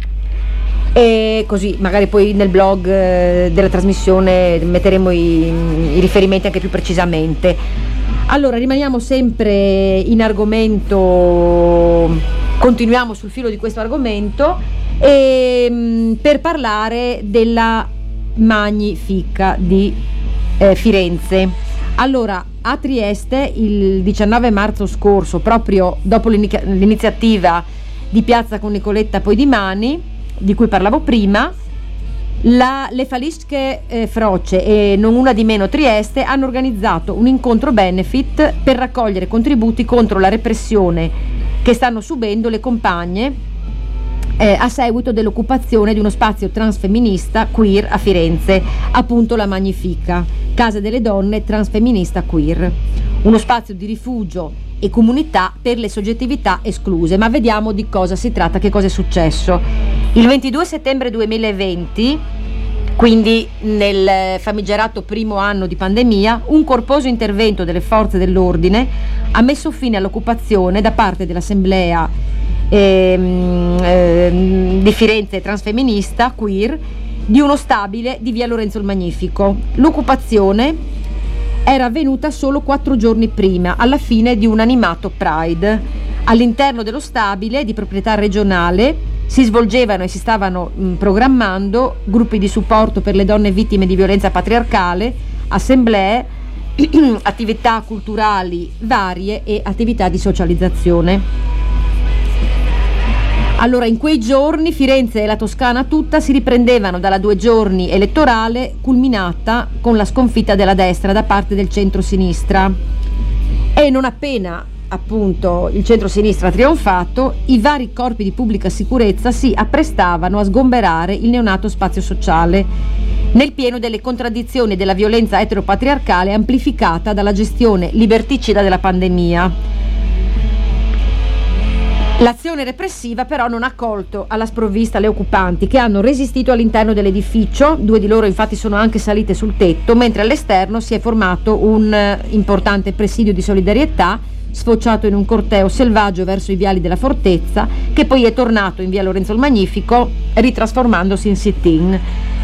E così magari poi nel blog eh, della trasmissione metteremo i, i riferimenti anche più precisamente. Allora, rimaniamo sempre in argomento, continuiamo sul filo di questo argomento e, mh, per parlare della Magnifica di eh, Firenze. Allora, a Trieste il diciannove marzo scorso, proprio dopo l'inic- l'iniziativa di Piazza con Nicoletta poi di Mani, di cui parlavo prima, La, le Falische eh, Froce e non una di meno Trieste hanno organizzato un incontro benefit per raccogliere contributi contro la repressione che stanno subendo le compagne eh, a seguito dell'occupazione di uno spazio transfemminista queer a Firenze, appunto la Magnifica, Casa delle Donne Transfemminista Queer, uno spazio di rifugio e comunità per le soggettività escluse. Ma vediamo di cosa si tratta, che cosa è successo. Il ventidue settembre duemilaventi, quindi nel famigerato primo anno di pandemia, un corposo intervento delle forze dell'ordine ha messo fine all'occupazione da parte dell'assemblea ehm, ehm, di Firenze, transfemminista, queer, di uno stabile di via Lorenzo il Magnifico. L'occupazione era avvenuta solo quattro giorni prima, alla fine di un animato Pride. All'interno dello stabile di proprietà regionale si svolgevano e si stavano mh, programmando gruppi di supporto per le donne vittime di violenza patriarcale, assemblee, attività culturali varie e attività di socializzazione. Allora, in quei giorni Firenze e la Toscana tutta si riprendevano dalla due giorni elettorale culminata con la sconfitta della destra da parte del centro-sinistra. E non appena appunto il centro-sinistra ha trionfato, i vari corpi di pubblica sicurezza si apprestavano a sgomberare il neonato spazio sociale, nel pieno delle contraddizioni della violenza eteropatriarcale amplificata dalla gestione liberticida della pandemia. L'azione repressiva però non ha colto alla sprovvista le occupanti, che hanno resistito all'interno dell'edificio. Due di loro infatti sono anche salite sul tetto, mentre all'esterno si è formato un importante presidio di solidarietà, sfociato in un corteo selvaggio verso i viali della fortezza, che poi è tornato in via Lorenzo il Magnifico, ritrasformandosi in sit-in.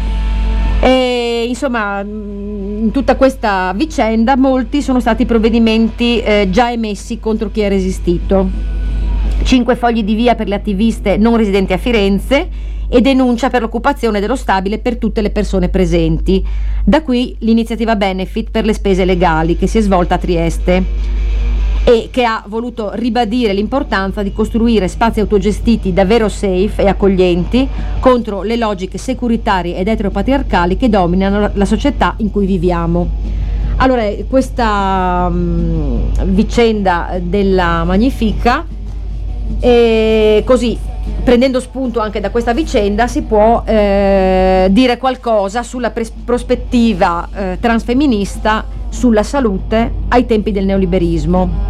E insomma, in tutta questa vicenda molti sono stati i provvedimenti eh, già emessi contro chi ha resistito. Cinque fogli di via per le attiviste non residenti a Firenze e denuncia per l'occupazione dello stabile per tutte le persone presenti. Da qui l'iniziativa Benefit per le spese legali, che si è svolta a Trieste e che ha voluto ribadire l'importanza di costruire spazi autogestiti davvero safe e accoglienti contro le logiche securitarie ed eteropatriarcali che dominano la società in cui viviamo. Allora, questa um, vicenda della Magnifica, e così, prendendo spunto anche da questa vicenda, si può eh, dire qualcosa sulla pres- prospettiva eh, transfemminista sulla salute ai tempi del neoliberismo.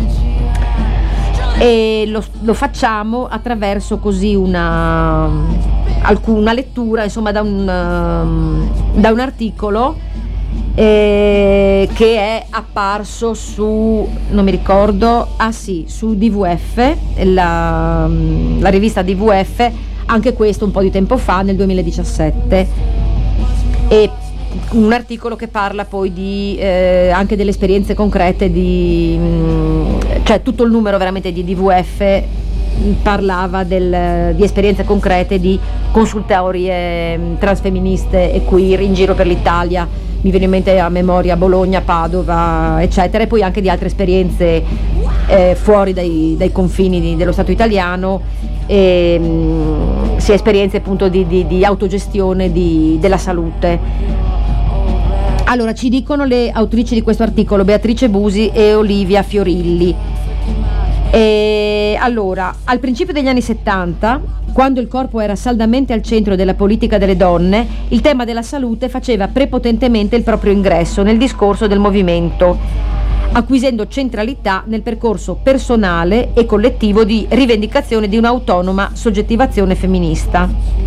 E lo, lo facciamo attraverso così una, alcuna lettura, insomma, da un, um, da un articolo Eh, che è apparso su, non mi ricordo, ah sì, su D V F, la, la rivista D V F, anche questo un po' di tempo fa, nel duemiladiciassette, e un articolo che parla poi di eh, anche delle esperienze concrete di, mh, cioè tutto il numero veramente di D V F parlava del, di esperienze concrete di consultorie mh, transfemministe e queer in giro per l'Italia. Mi viene in mente a memoria Bologna, Padova, eccetera, e poi anche di altre esperienze eh, fuori dai, dai confini di, dello Stato italiano, e, mh, sia esperienze appunto di, di, di autogestione di, della salute. Allora, ci dicono le autrici di questo articolo, Beatrice Busi e Olivia Fiorilli. E allora, al principio degli anni settanta, quando il corpo era saldamente al centro della politica delle donne, il tema della salute faceva prepotentemente il proprio ingresso nel discorso del movimento, acquisendo centralità nel percorso personale e collettivo di rivendicazione di un'autonoma soggettivazione femminista.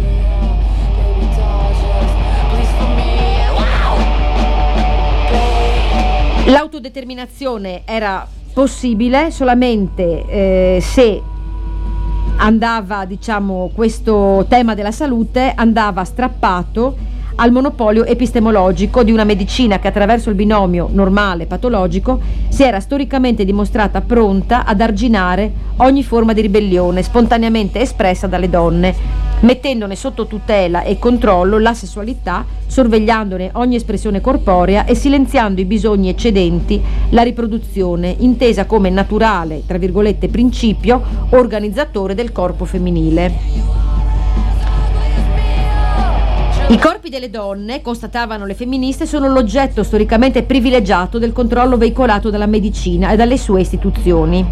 L'autodeterminazione era possibile solamente eh, se andava, diciamo, questo tema della salute andava strappato al monopolio epistemologico di una medicina che attraverso il binomio normale-patologico si era storicamente dimostrata pronta ad arginare ogni forma di ribellione spontaneamente espressa dalle donne, mettendone sotto tutela e controllo la sessualità, sorvegliandone ogni espressione corporea e silenziando i bisogni eccedenti, la riproduzione, intesa come naturale, tra virgolette, principio organizzatore del corpo femminile. I corpi delle donne, constatavano le femministe, sono l'oggetto storicamente privilegiato del controllo veicolato dalla medicina e dalle sue istituzioni.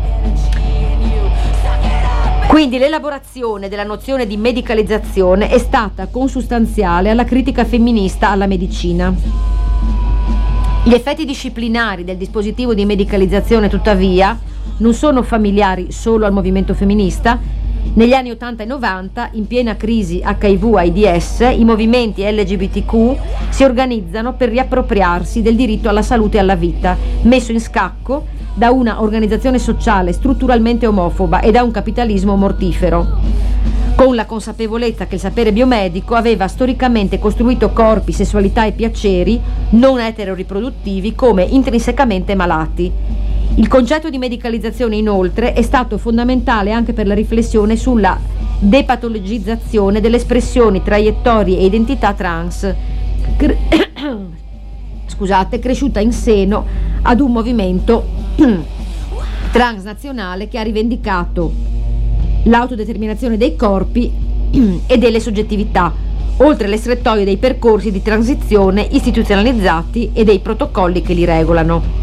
Quindi l'elaborazione della nozione di medicalizzazione è stata consustanziale alla critica femminista alla medicina. Gli effetti disciplinari del dispositivo di medicalizzazione, tuttavia, non sono familiari solo al movimento femminista. Negli anni ottanta e novanta, in piena crisi acca i vu AIDS, i movimenti L G B T Q si organizzano per riappropriarsi del diritto alla salute e alla vita, messo in scacco da una organizzazione sociale strutturalmente omofoba e da un capitalismo mortifero, con la consapevolezza che il sapere biomedico aveva storicamente costruito corpi, sessualità e piaceri non eteroriproduttivi come intrinsecamente malati. Il concetto di medicalizzazione, inoltre, è stato fondamentale anche per la riflessione sulla depatologizzazione delle espressioni, traiettorie e identità trans, cre- scusate, cresciuta in seno ad un movimento transnazionale che ha rivendicato l'autodeterminazione dei corpi e delle soggettività, oltre alle strettoie dei percorsi di transizione istituzionalizzati e dei protocolli che li regolano.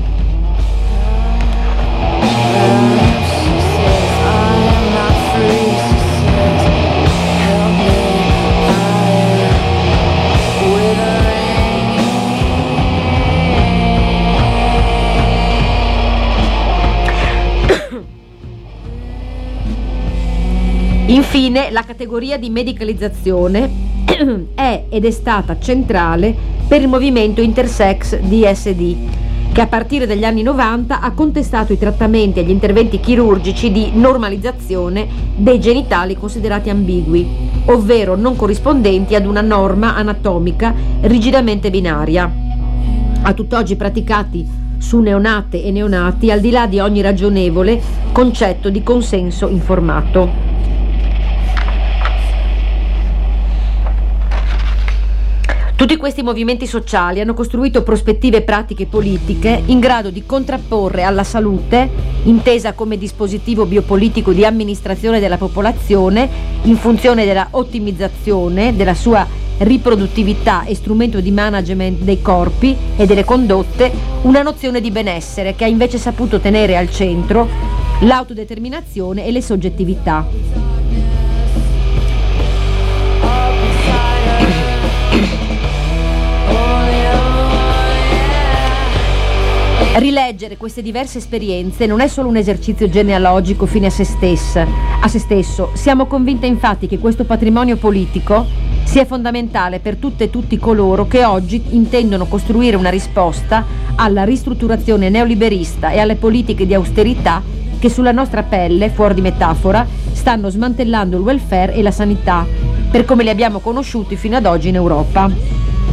Infine, la categoria di medicalizzazione è ed è stata centrale per il movimento intersex D S D, che a partire dagli anni novanta ha contestato i trattamenti e gli interventi chirurgici di normalizzazione dei genitali considerati ambigui, ovvero non corrispondenti ad una norma anatomica rigidamente binaria, a tutt'oggi praticati su neonate e neonati al di là di ogni ragionevole concetto di consenso informato. Tutti questi movimenti sociali hanno costruito prospettive pratiche politiche in grado di contrapporre alla salute, intesa come dispositivo biopolitico di amministrazione della popolazione in funzione della ottimizzazione della sua riproduttività e strumento di management dei corpi e delle condotte, una nozione di benessere che ha invece saputo tenere al centro l'autodeterminazione e le soggettività. Rileggere queste diverse esperienze non è solo un esercizio genealogico fine a se stessa, a se stesso. Siamo convinte infatti che questo patrimonio politico sia fondamentale per tutte e tutti coloro che oggi intendono costruire una risposta alla ristrutturazione neoliberista e alle politiche di austerità che sulla nostra pelle, fuori di metafora, stanno smantellando il welfare e la sanità, per come li abbiamo conosciuti fino ad oggi in Europa.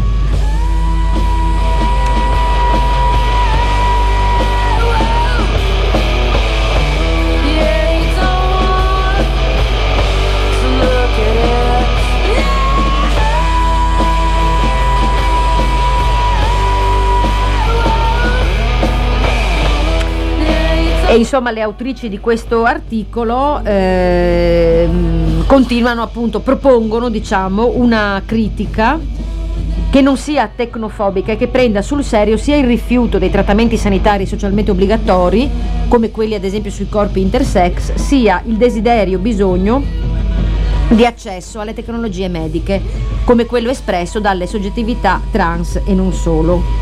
E insomma le autrici di questo articolo eh, continuano appunto, propongono diciamo una critica che non sia tecnofobica e che prenda sul serio sia il rifiuto dei trattamenti sanitari socialmente obbligatori, come quelli ad esempio sui corpi intersex, sia il desiderio, bisogno di accesso alle tecnologie mediche, come quello espresso dalle soggettività trans e non solo.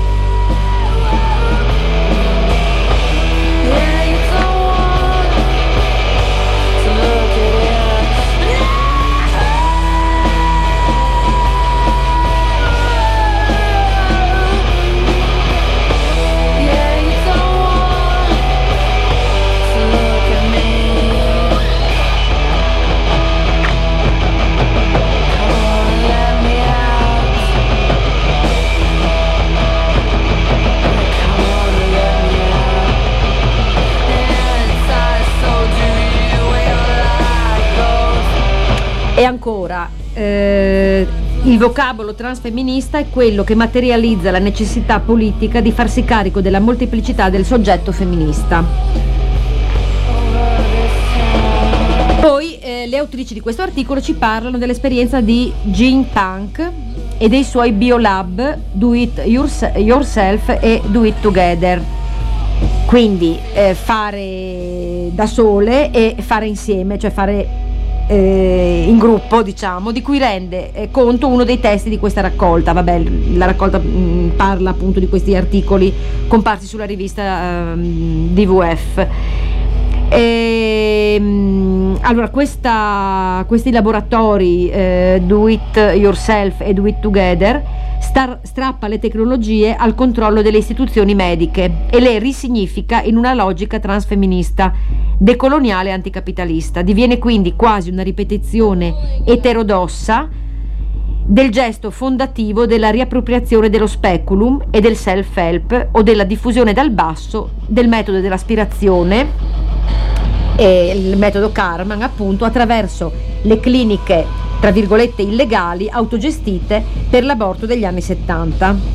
E ancora, eh, il vocabolo transfemminista è quello che materializza la necessità politica di farsi carico della molteplicità del soggetto femminista. Poi eh, le autrici di questo articolo ci parlano dell'esperienza di Jean Punk e dei suoi biolab Do It Yourself e Do It Together. Quindi eh, fare da sole e fare insieme, cioè fare Eh, in gruppo, diciamo, di cui rende eh, conto uno dei testi di questa raccolta. Vabbè, la raccolta mh, parla appunto di questi articoli comparsi sulla rivista uh, D V F. E, mh, allora, questa, questi laboratori eh, Do It Yourself e Do It Together star- strappa le tecnologie al controllo delle istituzioni mediche e le risignifica in una logica transfemminista, decoloniale e anticapitalista. Diviene quindi quasi una ripetizione eterodossa del gesto fondativo della riappropriazione dello speculum e del self-help o della diffusione dal basso del metodo dell'aspirazione e il metodo Karman, appunto, attraverso le cliniche tra virgolette illegali autogestite per l'aborto degli anni settanta.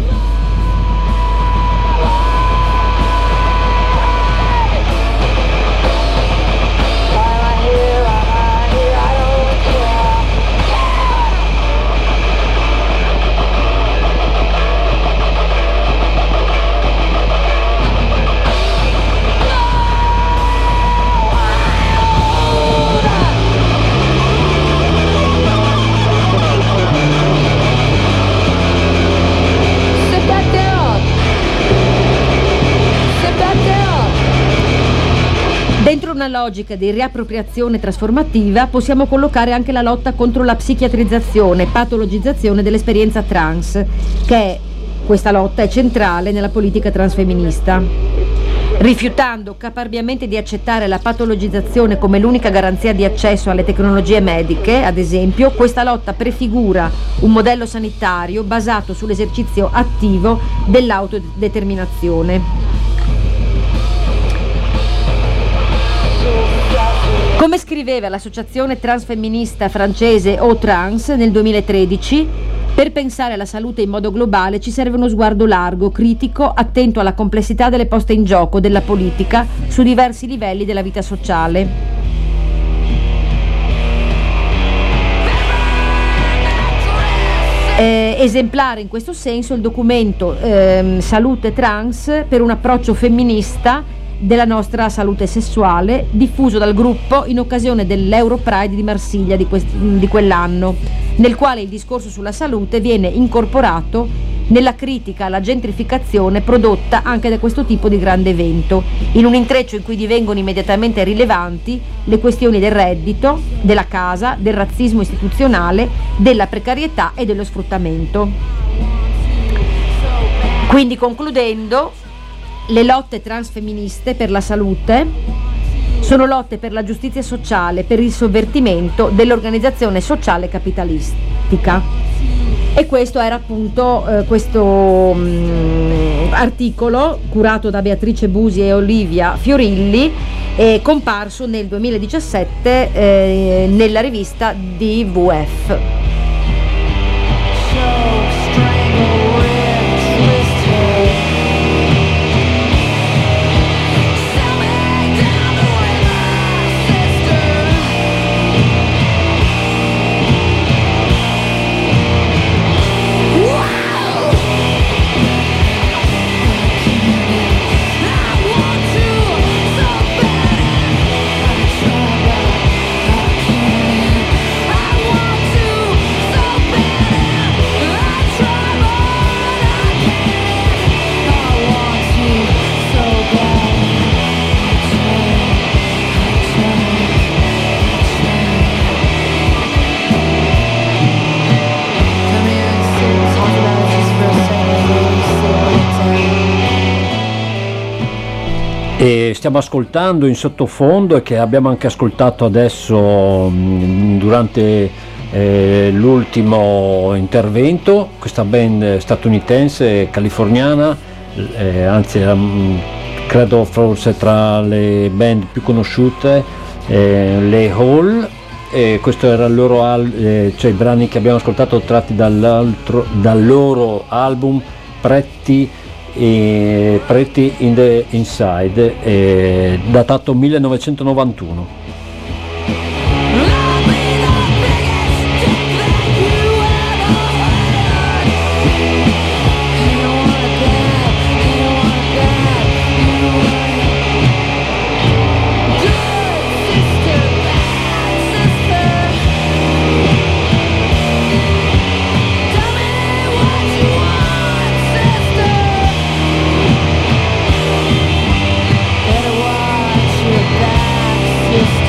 Dentro una logica di riappropriazione trasformativa possiamo collocare anche la lotta contro la psichiatrizzazione, patologizzazione dell'esperienza trans, che è, questa lotta è centrale nella politica transfemminista. Rifiutando caparbiamente di accettare la patologizzazione come l'unica garanzia di accesso alle tecnologie mediche, ad esempio, questa lotta prefigura un modello sanitario basato sull'esercizio attivo dell'autodeterminazione. Come scriveva l'associazione transfemminista francese O Trans nel duemilatredici, per pensare alla salute in modo globale ci serve uno sguardo largo, critico, attento alla complessità delle poste in gioco della politica su diversi livelli della vita sociale. Eh, esemplare in questo senso il documento eh, Salute Trans per un approccio femminista della nostra salute sessuale, diffuso dal gruppo in occasione dell'Europride di Marsiglia di, quest- di quell'anno, nel quale il discorso sulla salute viene incorporato nella critica alla gentrificazione prodotta anche da questo tipo di grande evento, in un intreccio in cui divengono immediatamente rilevanti le questioni del reddito, della casa, del razzismo istituzionale, della precarietà e dello sfruttamento. Quindi, concludendo, le lotte transfemministe per la salute sono lotte per la giustizia sociale, per il sovvertimento dell'organizzazione sociale capitalistica. E questo era appunto eh, questo mh, articolo curato da Beatrice Busi e Olivia Fiorilli, e comparso nel duemiladiciassette eh, nella rivista D V F.
E stiamo ascoltando in sottofondo, e che abbiamo anche ascoltato adesso mh, durante eh, l'ultimo intervento, questa band statunitense californiana, eh, anzi mh, credo forse tra le band più conosciute, eh, le Hall, e questo era il loro al- eh, cioè i brani che abbiamo ascoltato tratti dall'altro, dal loro album Pretty e Pretty in the Inside, eh, datato millenovecentonovantuno.
Better watch your back, sister.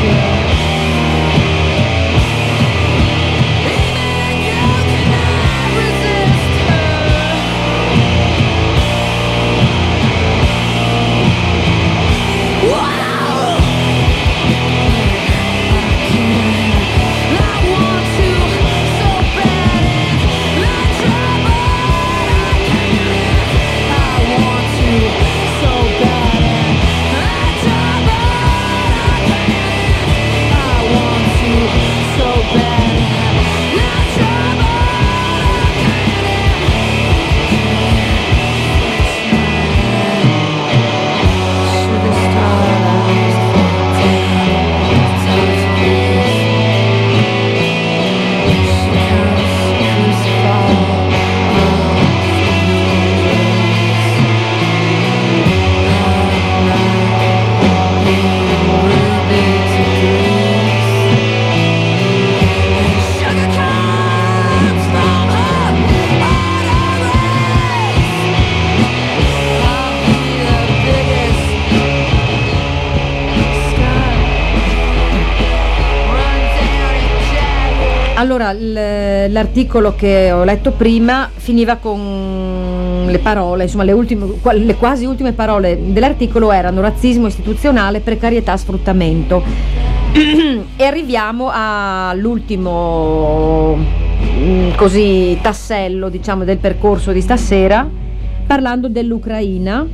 Allora, l- l'articolo che ho letto prima finiva con le parole, insomma le, ultime, le quasi ultime parole dell'articolo erano razzismo istituzionale, precarietà, sfruttamento. E arriviamo all'ultimo così tassello, diciamo, del percorso di stasera, parlando dell'Ucraina,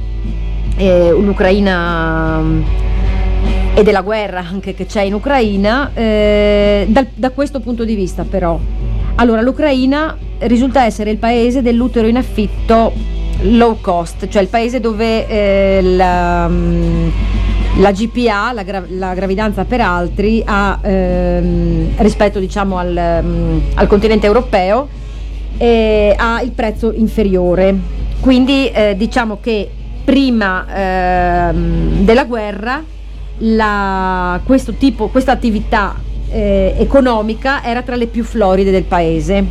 eh, l'Ucraina e della guerra anche che c'è in Ucraina, eh, da, da questo punto di vista però. Allora, l'Ucraina risulta essere il paese dell'utero in affitto low cost, cioè il paese dove eh, la, la G P A, la, gra- la gravidanza per altri, ha ehm, rispetto diciamo al, al continente europeo, eh, ha il prezzo inferiore. Quindi eh, diciamo che prima ehm, della guerra La, questo tipo, questa attività eh, economica era tra le più floride del paese.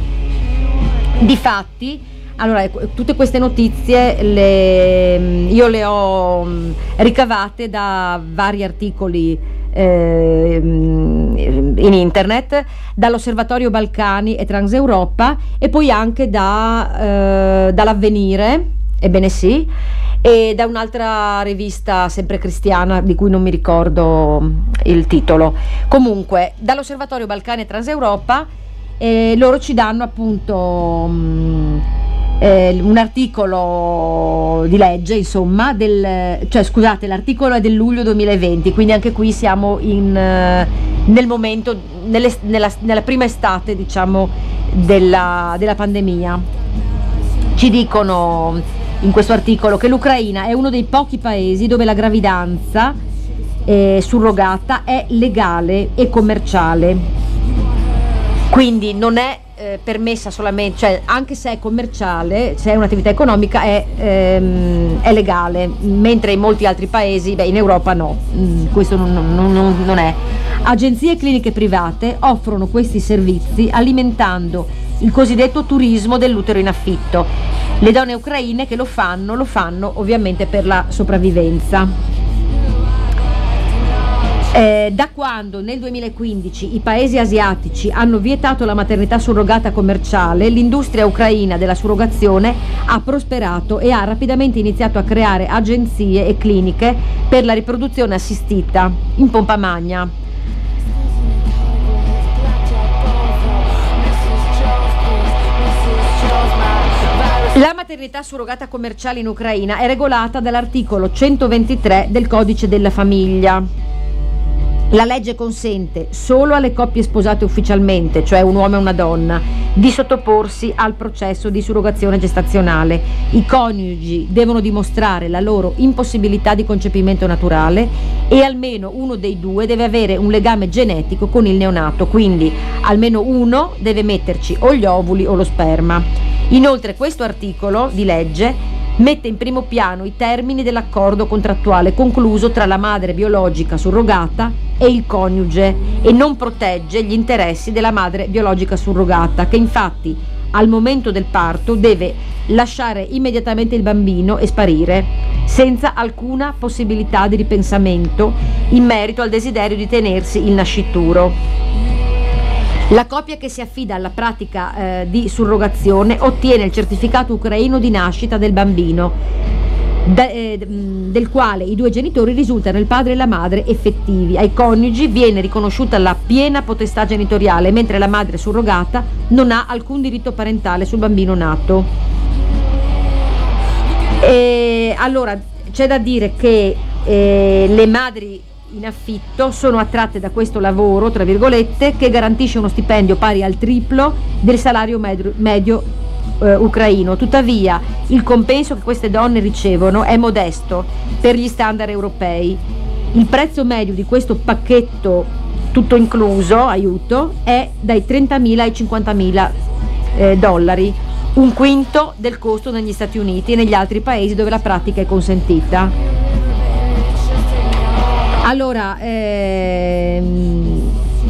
Difatti, allora, tutte queste notizie le, io le ho ricavate da vari articoli eh, in internet, dall'Osservatorio Balcani e Transeuropa, e poi anche da, eh, dall'Avvenire, ebbene sì, e da un'altra rivista sempre cristiana di cui non mi ricordo il titolo. Comunque, dall'Osservatorio Balcani e Transeuropa, eh, loro ci danno appunto mh, eh, un articolo di legge, insomma, del, cioè scusate, l'articolo è del luglio duemilaventi, quindi anche qui siamo in, eh, nel momento, nelle, nella, nella prima estate, diciamo, della, della pandemia. Ci dicono in questo articolo che l'Ucraina è uno dei pochi paesi dove la gravidanza eh, surrogata è legale e commerciale, quindi non è eh, permessa solamente, cioè anche se è commerciale, se è un'attività economica è, ehm, è legale, mentre in molti altri paesi, beh, in Europa no, mm, questo non, non, non, non è. Agenzie e cliniche private offrono questi servizi alimentando il cosiddetto turismo dell'utero in affitto. Le donne ucraine che lo fanno, lo fanno ovviamente per la sopravvivenza. Eh, da quando nel duemilaquindici i paesi asiatici hanno vietato la maternità surrogata commerciale, l'industria ucraina della surrogazione ha prosperato e ha rapidamente iniziato a creare agenzie e cliniche per la riproduzione assistita in pompa magna. La maternità surrogata commerciale in Ucraina è regolata dall'articolo centoventitré del Codice della Famiglia. La legge consente solo alle coppie sposate ufficialmente, cioè un uomo e una donna, di sottoporsi al processo di surrogazione gestazionale. I coniugi devono dimostrare la loro impossibilità di concepimento naturale e almeno uno dei due deve avere un legame genetico con il neonato, quindi almeno uno deve metterci o gli ovuli o lo sperma. Inoltre questo articolo di legge mette in primo piano i termini dell'accordo contrattuale concluso tra la madre biologica surrogata e il coniuge e non protegge gli interessi della madre biologica surrogata, che infatti al momento del parto deve lasciare immediatamente il bambino e sparire, senza alcuna possibilità di ripensamento in merito al desiderio di tenersi il nascituro. La coppia che si affida alla pratica eh, di surrogazione ottiene il certificato ucraino di nascita del bambino, de, eh, del quale i due genitori risultano il padre e la madre effettivi. Ai coniugi viene riconosciuta la piena potestà genitoriale, mentre la madre surrogata non ha alcun diritto parentale sul bambino nato. E allora c'è da dire che eh, le madri in affitto sono attratte da questo lavoro, tra virgolette, che garantisce uno stipendio pari al triplo del salario medio, medio eh, ucraino. Tuttavia il compenso che queste donne ricevono è modesto per gli standard europei. Il prezzo medio di questo pacchetto tutto incluso, aiuto, è dai trentamila ai cinquantamila eh, dollari, un quinto del costo negli Stati Uniti e negli altri paesi dove la pratica è consentita. Allora, ehm,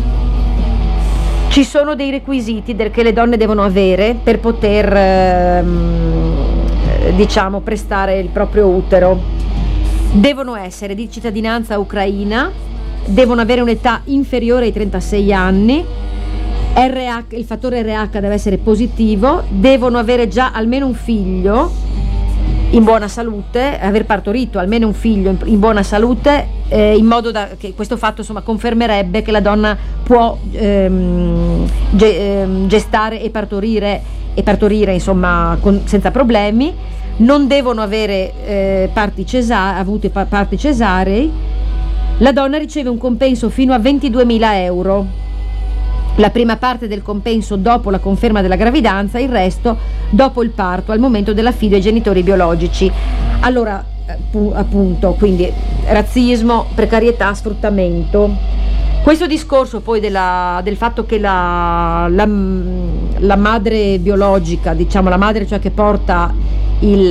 ci sono dei requisiti del, che le donne devono avere per poter, ehm, diciamo, prestare il proprio utero. Devono essere di cittadinanza ucraina, devono avere un'età inferiore ai trentasei anni, R H, il fattore R H deve essere positivo, devono avere già almeno un figlio in buona salute, aver partorito almeno un figlio in, in buona salute, eh, in modo da che questo fatto insomma confermerebbe che la donna può ehm, ge, ehm, gestare e partorire e partorire insomma con, senza problemi. Non devono avere eh, parti cesa- avute pa- parti cesarei. La donna riceve un compenso fino a ventiduemila euro. La prima parte del compenso dopo la conferma della gravidanza, il resto dopo il parto, al momento dell'affido ai genitori biologici. Allora, appunto, quindi razzismo, precarietà, sfruttamento. Questo discorso poi della, del fatto che la, la, la madre biologica, diciamo la madre cioè che porta il,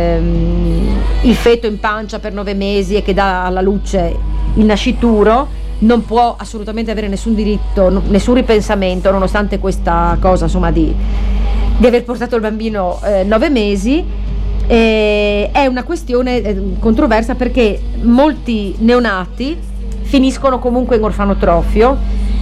il feto in pancia per nove mesi e che dà alla luce il nascituro, non può assolutamente avere nessun diritto, nessun ripensamento, nonostante questa cosa insomma di, di aver portato il bambino eh, nove mesi. Eh, è una questione eh, controversa, perché molti neonati finiscono comunque in orfanotrofio,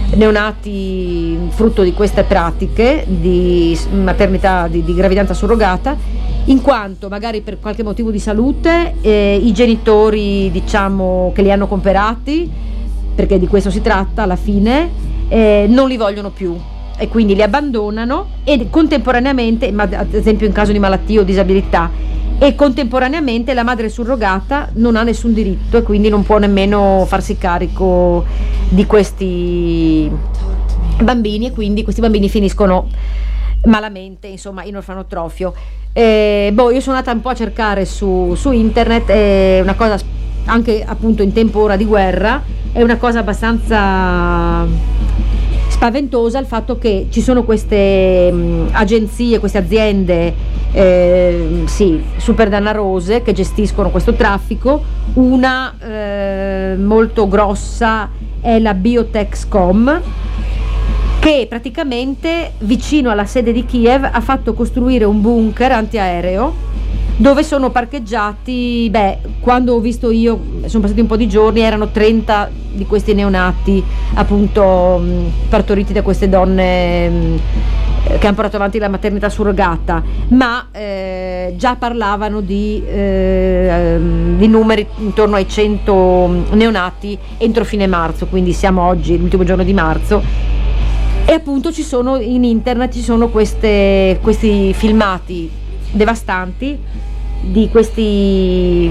neonati frutto di queste pratiche di maternità, di, di gravidanza surrogata, in quanto magari per qualche motivo di salute eh, i genitori, diciamo, che li hanno comperati, perché di questo si tratta alla fine, eh, non li vogliono più e quindi li abbandonano, e contemporaneamente, ma ad esempio in caso di malattia o disabilità, e contemporaneamente la madre surrogata non ha nessun diritto e quindi non può nemmeno farsi carico di questi bambini, e quindi questi bambini finiscono malamente insomma in orfanotrofio. Eh, boh, io sono andata un po' a cercare su, su internet, è una cosa anche appunto in tempo ora di guerra, è una cosa abbastanza spaventosa il fatto che ci sono queste mh, agenzie, queste aziende eh, sì, super dannarose che gestiscono questo traffico. Una eh, molto grossa è la Biotexcom, che praticamente vicino alla sede di Kiev ha fatto costruire un bunker antiaereo dove sono parcheggiati, beh, quando ho visto io, sono passati un po' di giorni, erano trenta di questi neonati appunto mh, partoriti da queste donne mh, che hanno portato avanti la maternità surrogata, ma eh, già parlavano di, eh, di numeri intorno ai cento neonati entro fine marzo, quindi siamo oggi, l'ultimo giorno di marzo, e appunto ci sono in internet, ci sono queste, questi filmati devastanti di questi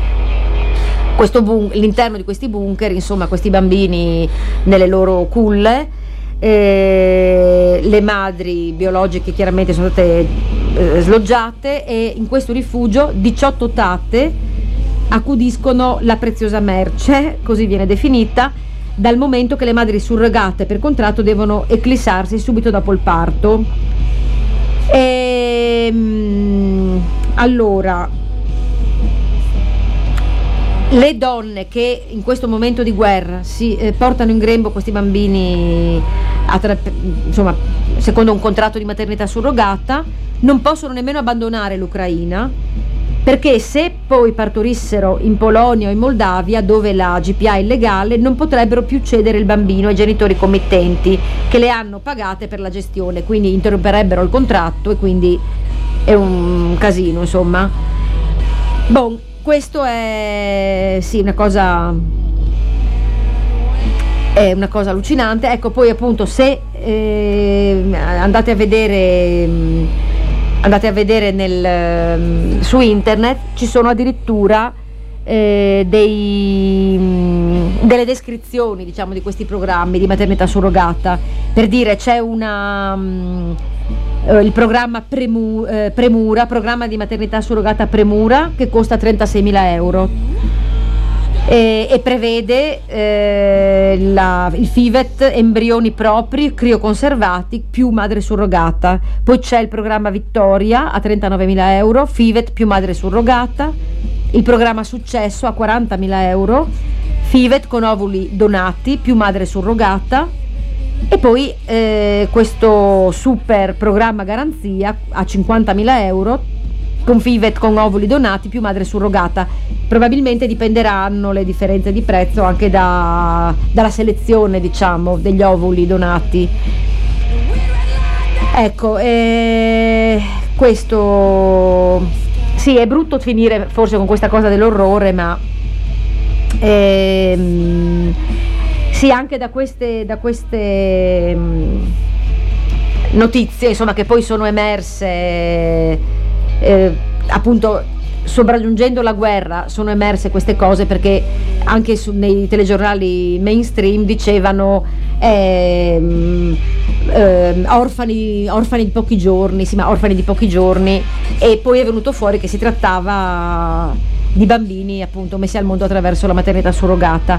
questo bun- l'interno di questi bunker, insomma questi bambini nelle loro culle, eh, le madri biologiche chiaramente sono state eh, sloggiate, e in questo rifugio diciotto tate accudiscono la preziosa merce, così viene definita, dal momento che le madri surrogate per contratto devono eclissarsi subito dopo il parto. E, allora, le donne che in questo momento di guerra si eh, portano in grembo questi bambini attra- insomma secondo un contratto di maternità surrogata non possono nemmeno abbandonare l'Ucraina, perché se poi partorissero in Polonia o in Moldavia, dove la G P A è illegale, non potrebbero più cedere il bambino ai genitori committenti che le hanno pagate per la gestione, quindi interromperebbero il contratto e quindi è un casino, insomma. Bon, questo è sì una cosa è una cosa allucinante. Ecco, poi appunto se eh, andate a vedere andate a vedere nel, su internet, ci sono addirittura eh, dei, delle descrizioni, diciamo, di questi programmi di maternità surrogata. Per dire, c'è una eh, il programma Premu, eh, Premura, programma di maternità surrogata Premura, che costa trentaseimila euro e, e prevede eh, la, il FIVET, embrioni propri crioconservati più madre surrogata. Poi c'è il programma Vittoria a trentanovemila euro, FIVET più madre surrogata. Il programma Successo a quarantamila euro, FIVET con ovuli donati più madre surrogata. E poi eh, questo super programma Garanzia a cinquantamila euro, con FIVET con ovuli donati più madre surrogata. Probabilmente dipenderanno le differenze di prezzo anche da, dalla selezione, diciamo, degli ovuli donati. Ecco, eh, questo sì, è brutto finire forse con questa cosa dell'orrore, ma ehm, sì, anche da queste, da queste mh, notizie, insomma, che poi sono emerse, eh, appunto sopraggiungendo la guerra, sono emerse queste cose, perché anche su, nei telegiornali mainstream dicevano ehm, ehm, orfani, orfani di pochi giorni, sì, ma orfani di pochi giorni, e poi è venuto fuori che si trattava di bambini appunto messi al mondo attraverso la maternità surrogata.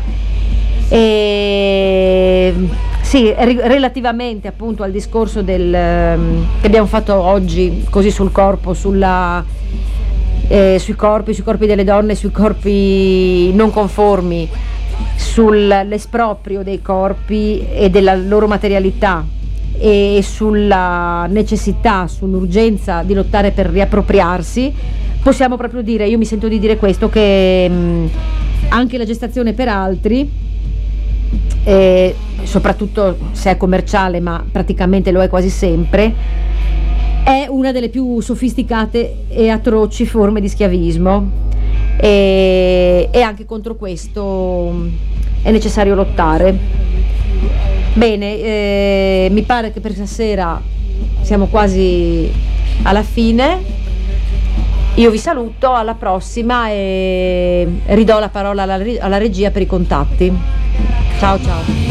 E sì, relativamente appunto al discorso del, che abbiamo fatto oggi così sul corpo, sulla, eh, sui corpi, sui corpi delle donne, sui corpi non conformi, sull'esproprio dei corpi e della loro materialità, e sulla necessità, sull'urgenza di lottare per riappropriarsi, possiamo proprio dire, io mi sento di dire questo, che mh, anche la gestazione per altri, eh, soprattutto se è commerciale, ma praticamente lo è quasi sempre, è una delle più sofisticate e atroci forme di schiavismo, e, e anche contro questo è necessario lottare. Bene, eh, mi pare che per stasera siamo quasi alla fine. Io vi saluto, alla prossima, e ridò la parola alla, alla regia per i contatti. Ciao ciao.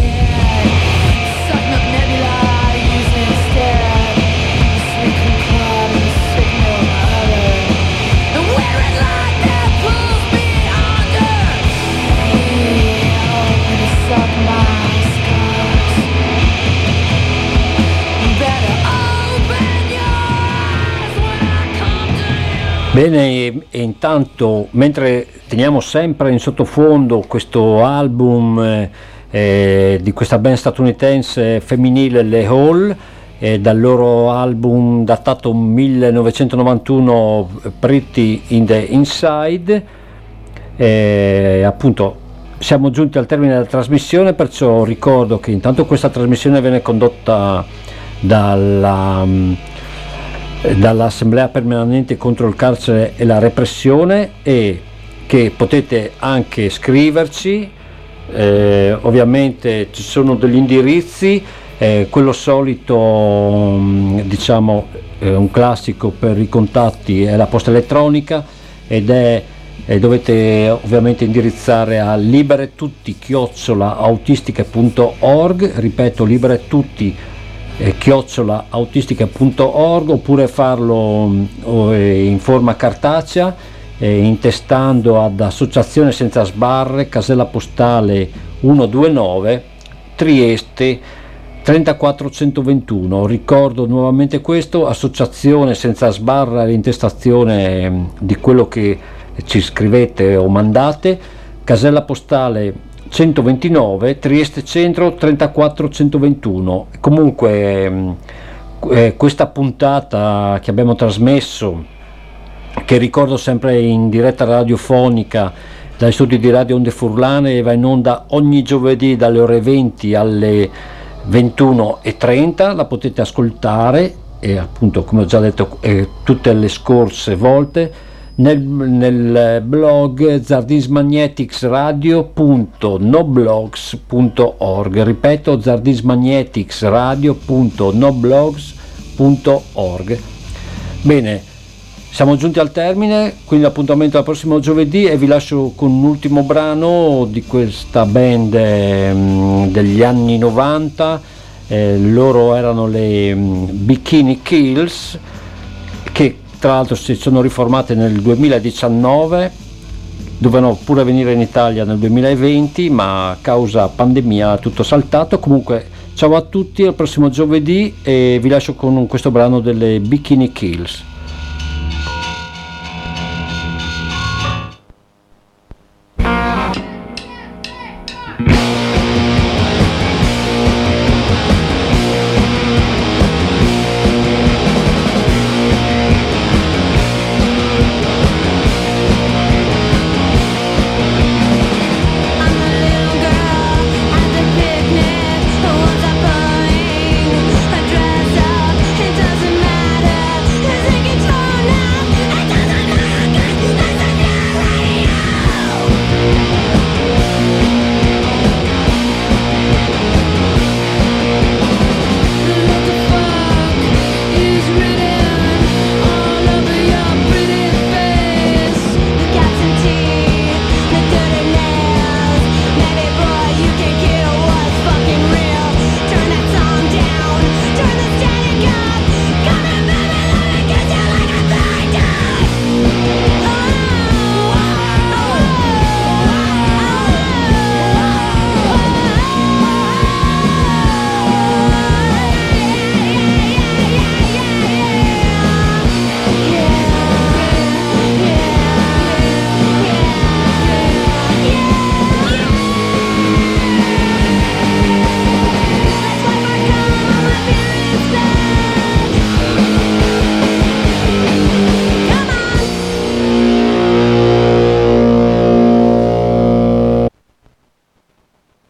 Bene, e, e intanto, mentre teniamo sempre in sottofondo questo album eh, di questa band statunitense femminile, le Hall, eh, dal loro album datato millenovecentonovantuno, Pretty in the Inside, eh, appunto siamo giunti al termine della trasmissione, perciò ricordo che intanto questa trasmissione viene condotta dalla... dall'Assemblea Permanente contro il carcere e la repressione, e che potete anche scriverci, eh, ovviamente ci sono degli indirizzi, eh, quello solito, diciamo, eh, un classico per i contatti è la posta elettronica, ed è eh, dovete ovviamente indirizzare a liberetutti chiocciola autistiche punto org, ripeto, liberetutti Eh, chiocciola autistiche punto org, oppure farlo eh, in forma cartacea, eh, intestando ad Associazione Senza Sbarre, casella postale centoventinove, Trieste trentaquattro centoventuno. Ricordo nuovamente questo: Associazione Senza Sbarre, l'intestazione eh, di quello che ci scrivete o mandate, casella postale centoventinove, Trieste Centro trentaquattro centoventuno. Comunque eh, questa puntata che abbiamo trasmesso, che ricordo sempre in diretta radiofonica dai studi di Radio Onde Furlane, va in onda ogni giovedì dalle ore venti alle ventuno e trenta, la potete ascoltare, e appunto, come ho già detto, eh, tutte le scorse volte Nel, nel blog zardismagneticsradio punto noblogs punto org, ripeto, zardismagneticsradio punto noblogs punto org. Bene, siamo giunti al termine, quindi l'appuntamento al prossimo giovedì, e vi lascio con un ultimo brano di questa band eh, degli anni novanta, eh, loro erano le um, Bikini Kills, che tra l'altro si sono riformate nel duemiladiciannove, dovevano pure venire in Italia nel duemilaventi, ma a causa pandemia tutto saltato. Comunque ciao a tutti, al prossimo giovedì, e vi lascio con questo brano delle Bikini Kills.